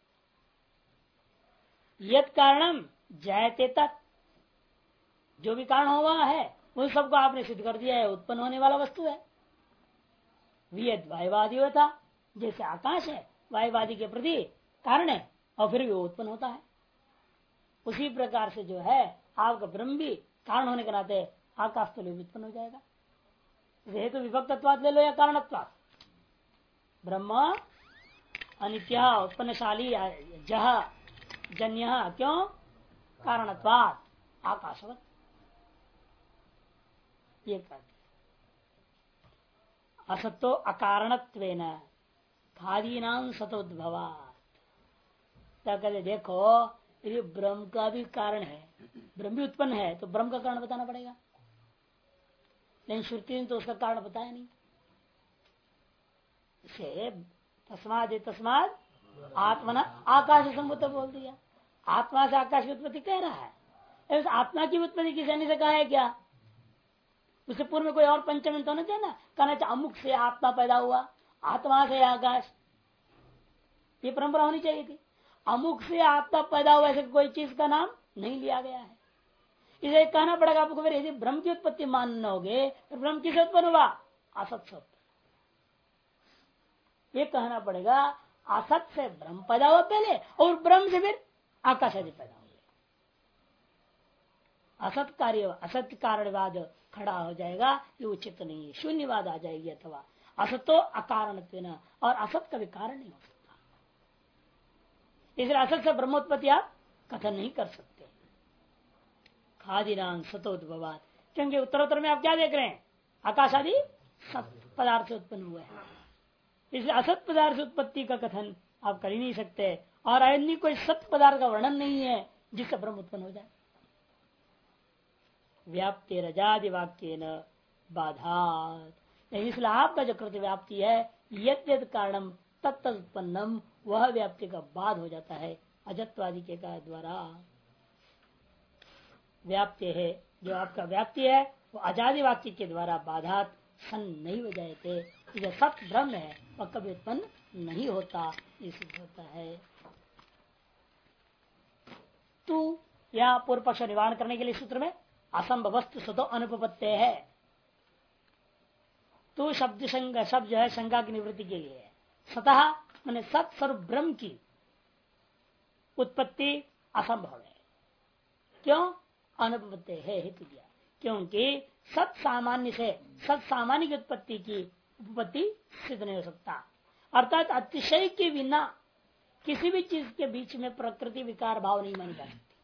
यद कारणम जायते तत्, जो भी कारण हुआ है उन सबको आपने सिद्ध कर दिया है, उत्पन्न होने वाला वस्तु है। वियद वायुवादी होता, जैसे आकाश है वायुवादी के प्रति कारण है और फिर भी वो उत्पन्न होता है, उसी प्रकार से जो है आपका ब्रह्म भी कारण होने के नाते आकाश तो भी उत्पन्न हो जाएगा। हेतु विभक्तत्वाद ले लो या कारणत्वाद। ब्रह्म अनित्य उत्पन्नशाली जह जन्य क्यों कारणत्वाद आकाशवत, ये कहते असतो अकारणत्वेन खादीनां सतोद्भवात्। कहते देखो यदि ब्रह्म का भी कारण है, ब्रह्म भी उत्पन्न है, तो ब्रह्म का कारण बताना पड़ेगा, लेकिन श्रुति ने तो उसका कारण बताया नहीं। इसे तस्माद आत्मना आकाश संभूत बोल दिया, आत्मा से आकाश की उत्पत्ति कह रहा है। उस आत्मा की उत्पत्ति किसी ने से कहा है क्या? उससे पूर्व में कोई और पंचम तो होना चाहिए ना, कहना चाहिए अमुक से आत्मा पैदा हुआ, आत्मा से आकाश, ये परंपरा होनी चाहिए थी। अमुक से आत्मा पैदा हुआ ऐसे कोई चीज का नाम नहीं लिया गया है। इसे कहना पड़ेगा आपको, फिर यदि ब्रह्म की उत्पत्ति मानोगे तो ब्रह्म किसे उत्पन्न हुआ? असत से। ये कहना पड़ेगा असत से ब्रह्म पैदा हुआ पहले और ब्रह्म से फिर आकाश आदि पैदा हुए। असत कार्य असत कारणवाद खड़ा हो जाएगा, ये उचित नहीं है, शून्यवाद आ जाएगी। अथवा असतो अकारण और असत का भी कारण नहीं हो सकता, इसलिए असत से ब्रह्मोत्पत्ति आप कथन नहीं कर सकते। खादीनां सतोद्भवात्, क्योंकि उत्तरोत्तर में आप क्या देख रहे हैं? आकाश आदि सत पदार्थ से उत्पन्न हुए हैं, इसलिए असत पदार्थ से उत्पत्ति का कथन आप कर ही नहीं सकते। और अन्य कोई सत पदार्थ का वर्णन नहीं है जिससे ब्रह्म उत्पन्न हो जाए। व्याप्ति रजादि वाक्य न बाधात, इसलिए आपका जो कृत व्याप्ति है यद यद कारणम तत्त उत्पन्नम, वह व्याप्ति का बाध हो जाता है अजत्वादि के द्वारा। व्याप्ति है जो आपका व्याप्ति है वो अजादि वाक्य के द्वारा बाधात सन नहीं हो जाते। जो सत ब्रह्म है वह कभी उत्पन्न नहीं होता, ये सिद्ध होता है। तू या पूर्व पक्ष निवारण करने के लिए सूत्र में असंभवस्तु स्वतो अनुपत्ति है। तू शब्द जो है शंका की निवृत्ति के लिए सतः मैंने सत स्वरूप ब्रह्म की उत्पत्ति असंभव है। क्यों? अनुपत्ति है हेतु दिया, क्योंकि सत सामान्य से सत सामान्य की उत्पत्ति की उपपत्ति सिद्ध नहीं हो सकता। अर्थात अतिशय के बिना किसी भी चीज के बीच में प्रकृति विकार भाव नहीं मानी जा सकती।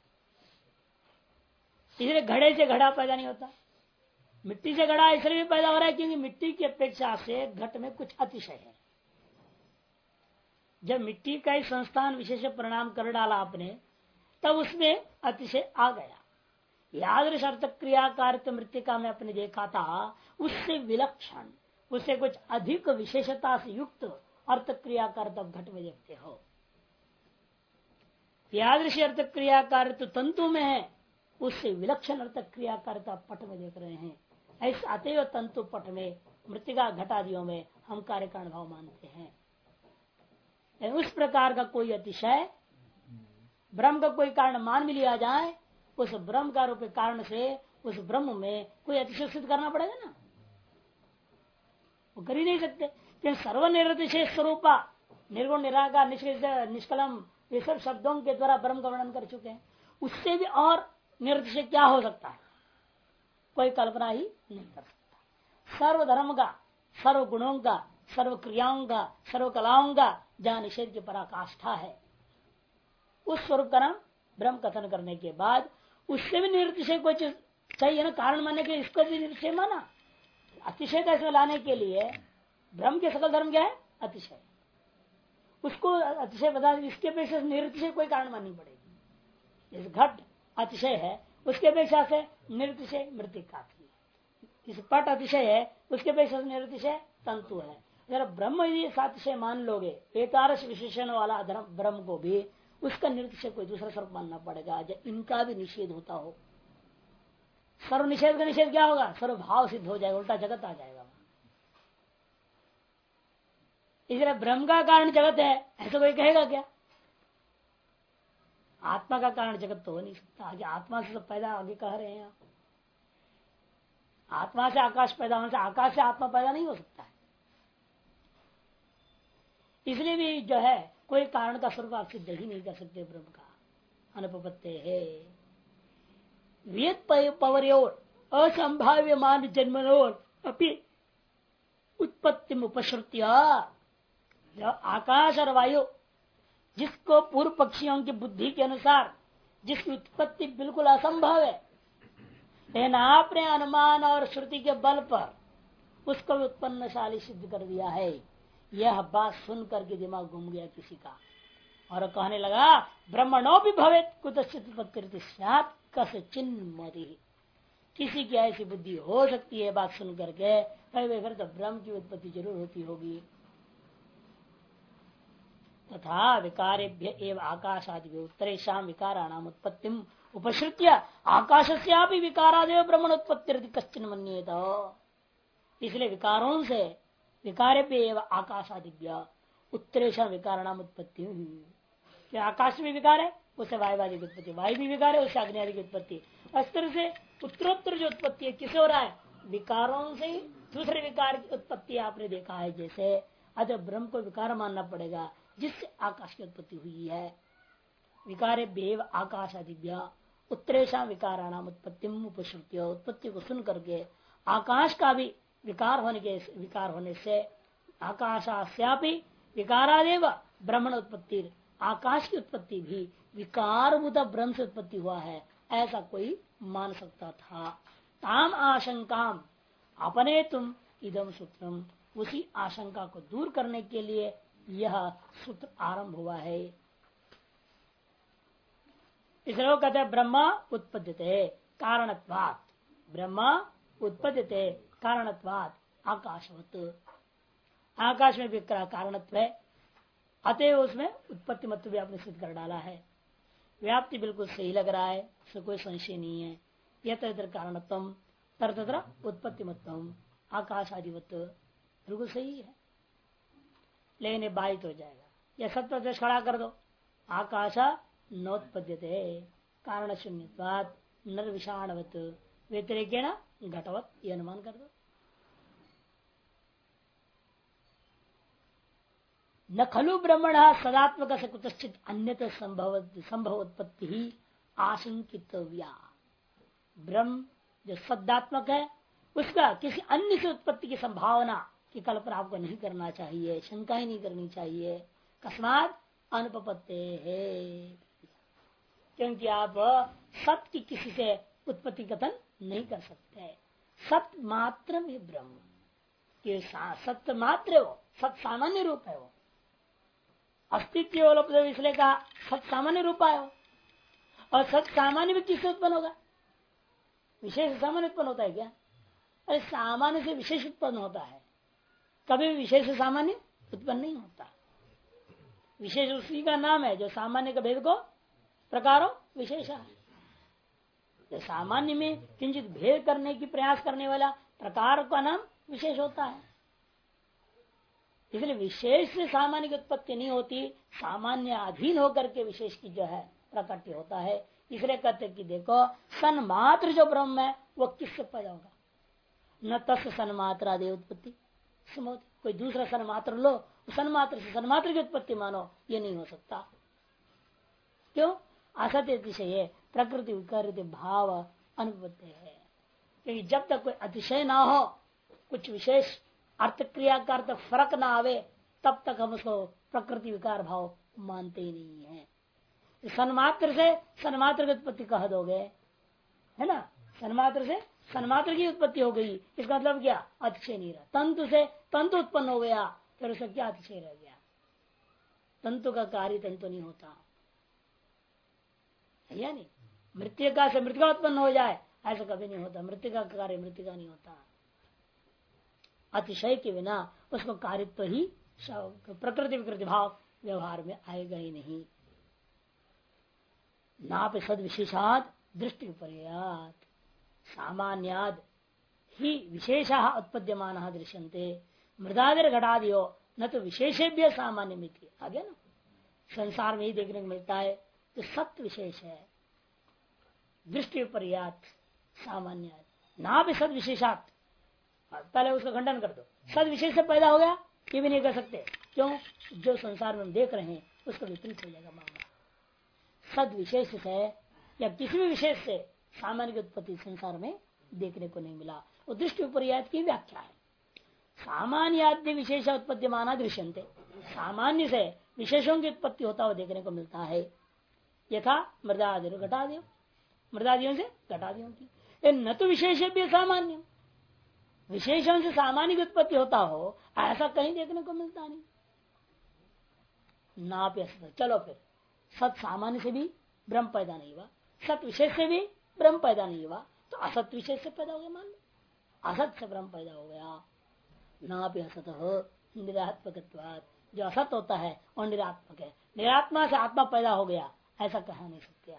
इसलिए घड़े से घड़ा पैदा नहीं होता, मिट्टी से घड़ा इसलिए भी पैदा हो रहा है क्योंकि मिट्टी की अपेक्षा से घट में कुछ अतिशय है। जब मिट्टी का ही संस्थान विशेष परिणाम कर डाला आपने, तब उसमें अतिशय आ गया। यादृश अर्थ क्रियाकारित्व मृतिका में आपने देखा था, उससे विलक्षण, उससे कुछ अधिक विशेषता से युक्त अर्थ क्रियाकारित्व घट में देखते हो। यादृश अर्थ क्रियाकारित्व तंतु में है, उससे विलक्षण अर्थ क्रियाकारित्व पट में देख रहे हैं। ऐसे अतएव तंतु पट में मृतिका घटादियों में हम कार्य कारण भाव मानते हैं। उस प्रकार का कोई अतिशय ब्रह्म का कोई कारण मान भी लिया जाए, उस ब्रह्म का रूप कारण से उस ब्रह्म में कोई अतिशय सिद्ध करना पड़ेगा ना, वो कर ही नहीं सकते। कि सर्वनिर्तिशय स्वरूपा निर्गुण निराकार निष्कलम ये सब शब्दों के द्वारा ब्रह्म का वर्णन कर चुके हैं। उससे भी और निर्तिशय क्या हो सकता है? कोई कल्पना ही नहीं कर सकता। सर्व धर्म का, सर्व गुणों का, सर्व क्रियाओं का, सर्व कलाओं का जहां निषेध की पराकाष्ठा है, उस स्वरूप का नाम ब्रह्म कथन करने के बाद उससे भी निर्तिशय कुछ चाहिए ना, कारण मानने के इसको भी निर्तिशय माना। अतिशय का इसमें लाने के लिए ब्रह्म के सकल धर्म क्या है? अतिशय। उसको अतिशय बता, इसके अपेक्षा निर्तिशय कोई कारण माननी पड़ेगी। इस घट अतिशय है, उसके अपेक्षा से निर्तिशय मृतिका थी। इस पट अतिशय है, उसके अपेक्षा से निर्तिशय तंतु है। अगर ब्रह्म यदि अतिशय मान लोगे, एकारस विशेषण वाला धर्म ब्रह्म को भी उसका निर्तिशय कोई दूसरा स्वरूप मानना पड़ेगा, जब इनका भी निषेध होता हो। सर्व निषेध का निषेध क्या होगा? सर्व भाव सिद्ध हो जाएगा, उल्टा जगत आ जाएगा। इसलिए ब्रह्म का कारण जगत है ऐसा कोई कहेगा क्या? आत्मा का कारण जगत तो हो नहीं सकता। आगे आत्मा से सब पैदा आगे कह रहे हैं आप। आत्मा से आकाश पैदा होने से आकाश से आत्मा पैदा नहीं हो सकता है। इसलिए भी जो है कोई कारण का स्वरूप आप सिद्ध ही नहीं कर सकते। ब्रह्म का अनुपत्ति है। वेद पवर्योर असंभाव्य मान जन्मनोर अपनी उत्पत्ति में उपश्रुतिया, आकाश और वायु जिसको पूर्व पक्षियों की बुद्धि के अनुसार जिसकी उत्पत्ति बिल्कुल असंभव है, लेकिन आपने अनुमान और श्रुति के बल पर उसको उत्पन्नशाली सिद्ध कर दिया है। यह बात सुन करके दिमाग घूम गया किसी का, और कहने लगा ब्रह्मणो भी भवेत कुतश्चित उत्पत्ति स्यात् कस्यचिन्मति। किसी की ऐसी बुद्धि हो सकती है बात सुन करके, फिर तो ब्रह्म की उत्पत्ति जरूर होती होगी। तथा विकारेभ्य एवं आकाशादि उत्तरेशा विकाराणाम उत्पत्ति उपश्रुत्य आकाशस्यापि विकारादेव ब्रह्मण उत्पत्ति कश्चिन मन्येत। इसलिए विकारों से विकारेभ्य एवं आकाशादिभ्य उत्तरेशा विकाराणाम उत्पत्ति। क्या आकाश में विकार है उससे वायुवादी की उत्पत्ति, वायु भी विकार है उससे अग्नि आदि की उत्पत्ति। इस तरह से उत्तरोत्तर जो उत्पत्ति है किसे हो रहा है? विकारों से दूसरे विकार की उत्पत्ति आपने देखा है। जैसे अगर ब्रह्म को विकार मानना पड़ेगा जिससे आकाश की उत्पत्ति हुई है। विकारे बेव आकाश आदिभ्य उत्तरेशा विकाराणाम उत्पत्ति उपश्रुत्य, उत्पत्ति को सुन करके आकाश का भी विकार होने से आकाशास्यापि विकारादेव ब्रह्मण उत्पत्ति, आकाश की उत्पत्ति भी विकारभूत ब्रह्म से उत्पत्ति हुआ है ऐसा कोई मान सकता था। ताम आशंकाम अपने तुम इदम सूत्रम, उसी आशंका को दूर करने के लिए यह सूत्र आरंभ हुआ है। इसलिए वो कहते हैं ब्रह्म उत्पद्यते कारणत्वात्, ब्रह्म उत्पद्यते कारणत्वात् आकाशवत, आकाश में भी कारणत्व है, अतएव उसमें उत्पत्ति मत्व भी आपने सिद्ध कर डाला है। व्याप्ति बिल्कुल सही लग रहा है, उसमें कोई संशय नहीं है। यत्र कारणत्व तत्र उत्पत्ति मत्व आकाश आदिवत बिल्कुल सही है, लेकिन बाधित हो जाएगा। या सत्प्रदेश खड़ा कर दो, आकाश नोत्पद्यते, कारण शून्यत्वात् निर्विषाणवत व्यतिरेकेण घटवत, यह अनुमान कर दो। न खलु ब्रह्मण सदात्मक से कुतश्चित अन्यत्र संभव उत्पत्ति ही आशंकितव्या। ब्रह्म जो सदात्मक है उसका किसी अन्य से उत्पत्ति की संभावना की कल्पना आपको नहीं करना चाहिए, शंका ही नहीं करनी चाहिए। कस्मात अनुपपत्ते है, क्योंकि आप सत्य की किसी से उत्पत्ति कथन नहीं कर सकते। सत्य मात्र में ब्रह्म के सत्य मात्र वो सत्य सामान्य रूप है, वो अस्तित्व उपलब्ध इसलिए कहा सत्य सामान्य रूप है वो। और सत्य सामान्य भी किससे उत्पन्न होगा? विशेष सामान्य उत्पन्न होता है क्या? अरे सामान्य से विशेष उत्पन्न होता है, कभी विशेष से सामान्य उत्पन्न नहीं होता। विशेष उसी का नाम है जो सामान्य का भेद को प्रकारों विशेष है। जो सामान्य में किंचित भेद करने की प्रयास करने वाला प्रकार का नाम विशेष होता है। इसलिए विशेष से सामान्य की उत्पत्ति नहीं होती, सामान्य अधीन होकर के विशेष की जो है प्रकट होता है। इसलिए कहते कि देखो सन्मात्र जो ब्रह्म है वो किससे पैदा होगा? न तस् सन्मात्रा दे उत्पत्ति समझ, कोई दूसरा सन्मात्र लो, सन्मात्र से सन्मात्र की उत्पत्ति मानो, ये नहीं हो सकता। क्यों? असत्य अतिशय प्रकृति विकृति भाव अनुपत्ति है। क्योंकि जब तक कोई अतिशय ना हो, कुछ विशेष अर्थ क्रिया का अर्थ फर्क ना आवे, तब तक हम उसको प्रकृति विकार भाव मानते ही नहीं है। सन्मात्र से सन्मात्र की उत्पत्ति कह दोगे, है ना? सन्मात्र से सन्मात्र की उत्पत्ति हो गई, इसका मतलब क्या? अतिशय नहीं रहा। तंतु से तंतु उत्पन्न हो गया, फिर उसका क्या अतिशय रह गया? तंतु का कार्य तंतु नहीं होता, या नहीं? मृतिका से मृतिका उत्पन्न हो जाए, ऐसा कभी नहीं होता। मृतिका का कार्य मृतिका नहीं होता। अतिशय के बिना उसको कार्यत्व ही प्रकृति विकृति भाव व्यवहार में आएगा ही नहीं। नाप सद विशेषाद दृष्टि विपर्यात सामान्याद ही विशेष उत्पद्यमान दृश्यन्ते मृदादिर घटादियो न तो विशेषेभ्य सामान्य मिति। आगे ना संसार में ही देखने को मिलता है तो सत्य विशेष है, दृष्टि विपर्यात सामान्य ना भी सद विशेषात। पहले उसका खंडन कर दो, सद विशेष से पैदा हो गया ये भी नहीं कर सकते। क्यों? जो संसार में हम देख रहे हैं उसका विपरीत हो जाएगा मामला। सद विशेष से या किसी भी विशेष से सामान्य की उत्पत्ति संसार में देखने को नहीं मिला। वो दृष्टि विपर्यात की व्याख्या है। सामान्य विशेष उत्पत्ति माना दृश्यन्ते, सामान्य से विशेषों की उत्पत्ति होता हुआ देखने को मिलता है। यथा मृदादि घटादियों, मृदादियों से घटादियों की। न तो विशेष भी सामान्य, विशेषों से सामान्य की उत्पत्ति होता हो ऐसा कहीं देखने को मिलता नहीं। ना चलो फिर सत सामान्य से भी ब्रह्म पैदा नहीं हुआ, सत विशेष से भी ब्रह्म पैदा नहीं हुआ, तो असत विशेष से पैदा हो गया। मान लो असत से ब्रह्म पैदा हो गया। ना भी असत हो निरात्मक, जो असत होता है और निरात्मक है। निरात्मा से आत्मा पैदा हो गया ऐसा कहा नहीं सकते।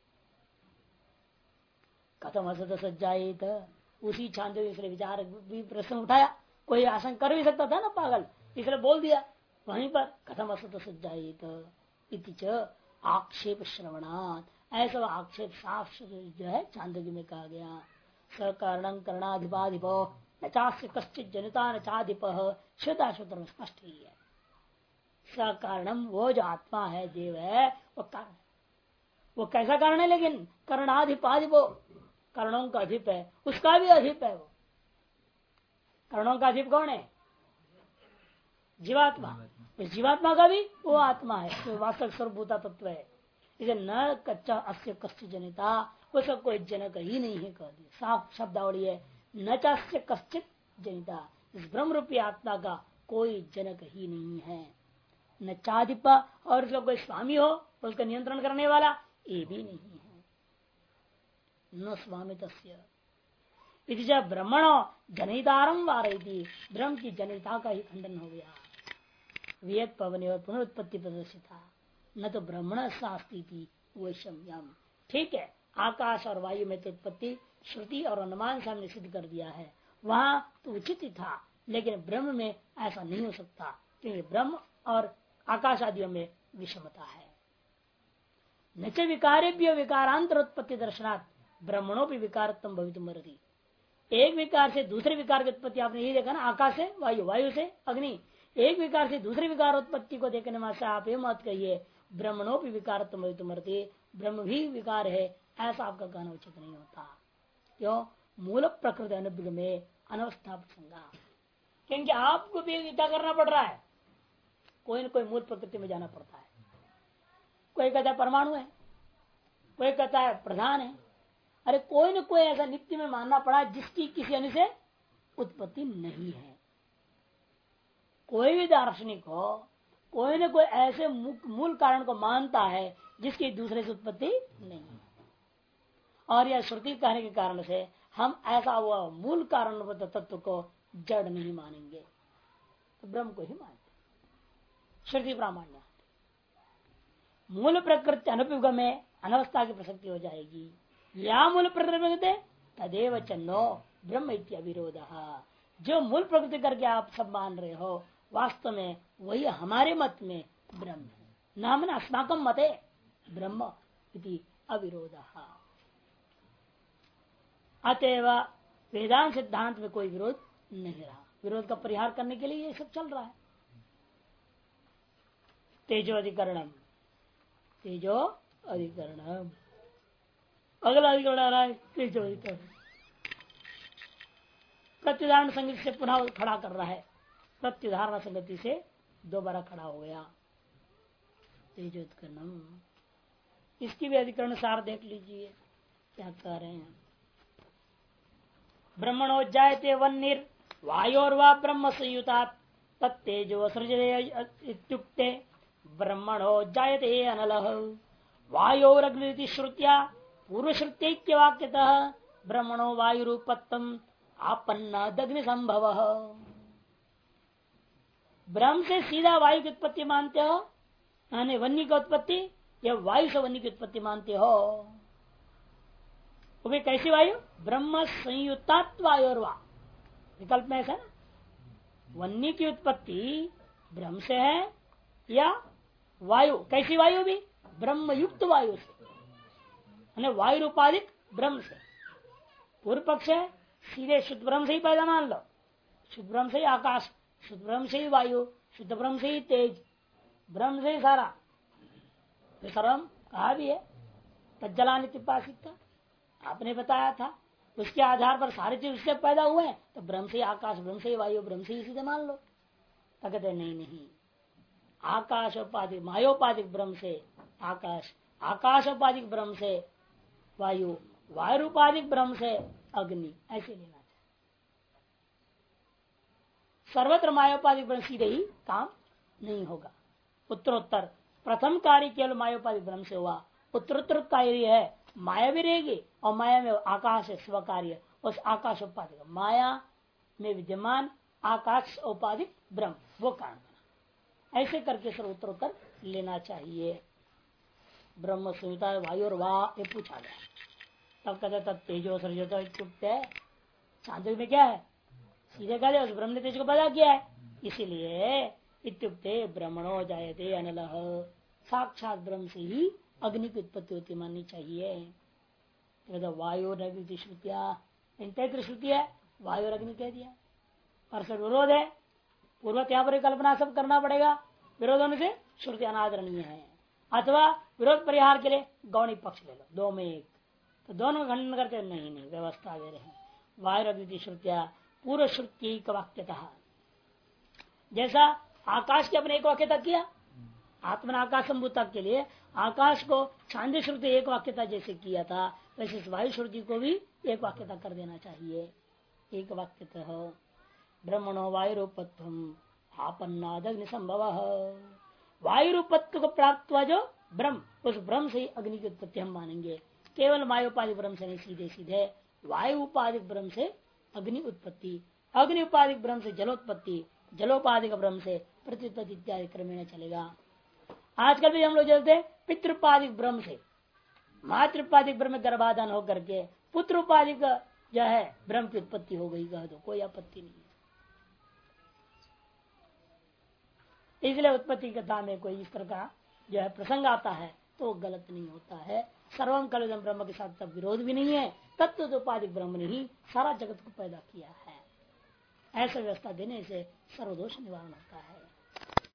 कथम असत सज्जाइत, उसी छांदो इसलिए विचार भी प्रश्न उठाया। कोई आशंका कर भी सकता था ना पागल, इसलिए बोल दिया वहीं पर कथम असत सज्जाइत इति च आक्षेप श्रवणात्, ऐसा आक्षेप साफ जो है चांदोग्य में कहा गया। सकारणं करणाधिपाधिपो न चास्य कश्चित जनता न चाधिप, श्वेता सूत्र में स्पष्ट ही है। सकारणम वो जो आत्मा है देव है वो कारण, वो कैसा कारण है? लेकिन करणाधिपाधिपो, कर्णों का अधिप है, उसका भी अधिप है। वो कर्णों का अधिप कौन है? जीवात्मा। इस जीवात्मा का भी वो आत्मा है, तो वास्तविक सर्वभूता तत्व है। इसे न कच्चा अस्य कश्च जनिता, उसका कोई जनक ही नहीं है। कह दिया साफ शब्दावली है, न चास्य कश्चित जनिता, इस ब्रह्म रूपी आत्मा का कोई जनक ही नहीं है। न चाधिपा, और उसका कोई स्वामी हो उसका नियंत्रण करने वाला, ये भी नहीं है। न स्वामी तस्य जब ब्रह्मणो जनितारम वारयति, ब्रह्म की जनिता का ही खंडन हो गया। वेद पवन और पुनरुत्पत्ति प्रदर्शिता न तो ब्रह्मण शास्त्री वैषम्यम। ठीक है, आकाश और वायु में तो उत्पत्ति श्रुति और अनुमान से हमने सिद्ध कर दिया है, वहां तो उचित ही था। लेकिन ब्रह्म में ऐसा नहीं हो सकता, क्योंकि ब्रह्म और आकाश आदियों में विषमता है। न च विकारेभ्य विकारांतर उत्पत्ति दर्शनात् ब्रह्मणों भी विकारत्म भवितुमर्हति। एक विकार से दूसरे विकार की उत्पत्ति आपने यही देखा ना, आकाश से वायु, वायु से अग्नि, एक विकार से दूसरे विकार उत्पत्ति को देखने में से आप ये मत कहिए ब्रह्मणों भी विकारत्म भवितुमर्हति, ब्रह्म भी विकार है, ऐसा आपका कहना उचित नहीं होता। क्यों? मूल प्रकृति अनुभिग में अनवस्था प्रसंगा, क्योंकि आपको भी गीता करना पड़ रहा है, कोई न कोई मूल प्रकृति में जाना पड़ता है। कोई कहता है परमाणु है, कोई कहता है प्रधान है, अरे कोई न कोई ऐसा नित्य में मानना पड़ा जिसकी किसी अन्य से उत्पत्ति नहीं है। कोई भी दार्शनिक हो कोई न कोई ऐसे मूल कारण को मानता है जिसकी दूसरे से उत्पत्ति नहीं है, और यह श्रुति कहने के कारण से हम ऐसा हुआ मूल कारण तत्व को जड़ नहीं मानेंगे, तो ब्रह्म को ही मानते। श्रुति प्रामाण्य मूल प्रकृति अनुपयुग में अनवस्था की प्रसक्ति हो जाएगी। या मूल प्रकृति तदेव चन्नो ब्रह्म इत्याविरोध, जो मूल प्रकृति करके आप सब मान रहे हो वास्तव में वही हमारे मत में ब्रह्म है, नाम अस्माकम मते ब्रह्म इति अविरोध। अतएव वेदांत सिद्धांत में कोई विरोध नहीं रहा, विरोध का परिहार करने के लिए ये सब चल रहा है। तेजो अधिकरणम, तेजो अधिकरणम, अगला अधिकरण आ रहा है तेजो अधिकरण, प्रत्युदाहरण संगति से पुनः खड़ा कर रहा है, प्रत्युदाहरण संगति से दोबारा खड़ा हो गया तेजो अधिकरणम। इसकी भी अधिकरण सार देख लीजिए क्या कह रहे हैं। ब्रह्मणो जायते वन्निर वायोर्वा ब्रह्म संयुतात तत्तेजो सृजते इत्युक्ते ब्रह्मणो जायते अनलः वायोरग्निति श्रुत्या पूर्व श्रुत्यैक्य वाक्यतः ब्रह्मणो वायुरूपत्तम आपन्नादग्नि संभव। ब्रह्म से सीधा वायु की उत्पत्ति मानते हो, यानी वन्य की उत्पत्ति, या वायु से वन्य की उत्पत्ति मानते हो। वो भी कैसी वायु? ब्रह्म संयुक्तात् वायोर्वा, विकल्प में ऐसा ना, वन्य की उत्पत्ति ब्रह्म से है या वायु, कैसी वायु भी? ब्रह्म युक्त वायु से, वायु रूपाधिक ब्रह्म से। पूर्व पक्ष है सीधे शुद्ध ब्रह्म से ही पैदा मान लो, शुद्ध ब्रह्म से ही आकाश, शुद्ध ब्रह्म से ही वायु, शुद्ध ब्रह्म से ही तेज, ब्रह्म से ही सारा सर्वम कहा भी है। तज्जला नित्योपासित आपने बताया था, उसके आधार पर सारे चीज उससे पैदा हुए हैं, तो ब्रह्म से ही आकाश, ब्रह्म से ही वायु, ब्रह्म से ही सीधे मान लो। तो कहते नहीं, आकाशोपाधिक मायोपाधिक ब्रह्म से आकाश, आकाशोपाधिक ब्रह्म से वायु, वायु रूपाधिक ब्रह्म से अग्नि, ऐसे लेना चाहिए। सर्वत्र मायोपाधिक ब्रह्म सीधे ही काम नहीं होगा। उत्तरोत्तर प्रथम कार्य केवल मायोपाधिक ब्रह्म से हुआ, उत्तरोत्तर कार्य है माया भी रहेगी, और माया में आकाश है स्व कार्य, उस आकाश उपाधिक माया में विद्यमान आकाश उपाधिक ब्रह्म वो कारण बना। ऐसे करके सर उत्तरोत्तर लेना चाहिए। ब्रह्म संहिता वायु और वाह ये पूछा गया, तब कहते तब तेजो सृजता चुप्त है। चांद्र में क्या है? सीधे कह दे उस ब्रह्म ने तेज को पैदा किया है, इसीलिए इत्युक्ते ब्रह्मणो जायते अनलः, साक्षात ब्रह्म से ही अग्नि की उत्पत्ति होती माननी चाहिए। तो वायु अग्नि श्रुतिया, तैत्र श्रुति है, वायु और अग्नि कह दिया, और सर विरोध है, पूर्वत यहाँ पर कल्पना सब करना पड़ेगा, विरोध होने से श्रुति अनादरणीय है। अथवा विरोध परिहार के लिए गौणी पक्ष ले लो, दो में एक, तो दोनों खंडन करके नहीं व्यवस्था दे रहे हैं। वायु अग्नि श्रुतिया पूर्व श्रुति वाक्यतः, जैसा आकाश के अपने एक वाक्यता किया, आत्मन आकाश संभूता के लिए आकाश को छांदे श्रुति एक वाक्यता जैसे किया था, वैसे इस वायु श्रुति को भी एक वाक्यता कर देना चाहिए। एक वाक्यतः ब्रह्मणो वायु रूपत्व आपन्नादग्नि संभव, वायु रूपत्व को प्राप्त हुआ जो ब्रह्म, उस ब्रह्म से ही अग्नि की उत्पत्ति हम मानेंगे। केवल वायुपाधिक ब्रह्म से नहीं, सीधे सीधे वायु उपाधिक ब्रह्म से अग्नि उत्पत्ति, अग्नि उपाधिक ब्रह्म से जलोत्पत्ति, जलोपाधिक ब्रह्म से प्रत्युत्पत्ति इत्यादि क्रमेण चलेगा। आजकल भी हम लोग चलते पितृपाधिक ब्रह्म से मातृपाधिक ब्रह्म गर्भाधान होकर के पुत्र उपाधिक जो है ब्रह्म की उत्पत्ति हो गई, कह दो कोई आपत्ति नहीं है। इसलिए उत्पत्ति कथा में कोई इस तरह का जो है प्रसंग आता है तो गलत नहीं होता है। सर्वम कलविदम ब्रह्म के साथ तब विरोध भी नहीं है। तत्व तो उपाधि ब्रह्म ने ही सारा जगत को पैदा किया है। ऐसा व्यवस्था देने से सर्वदोष निवारण होता है।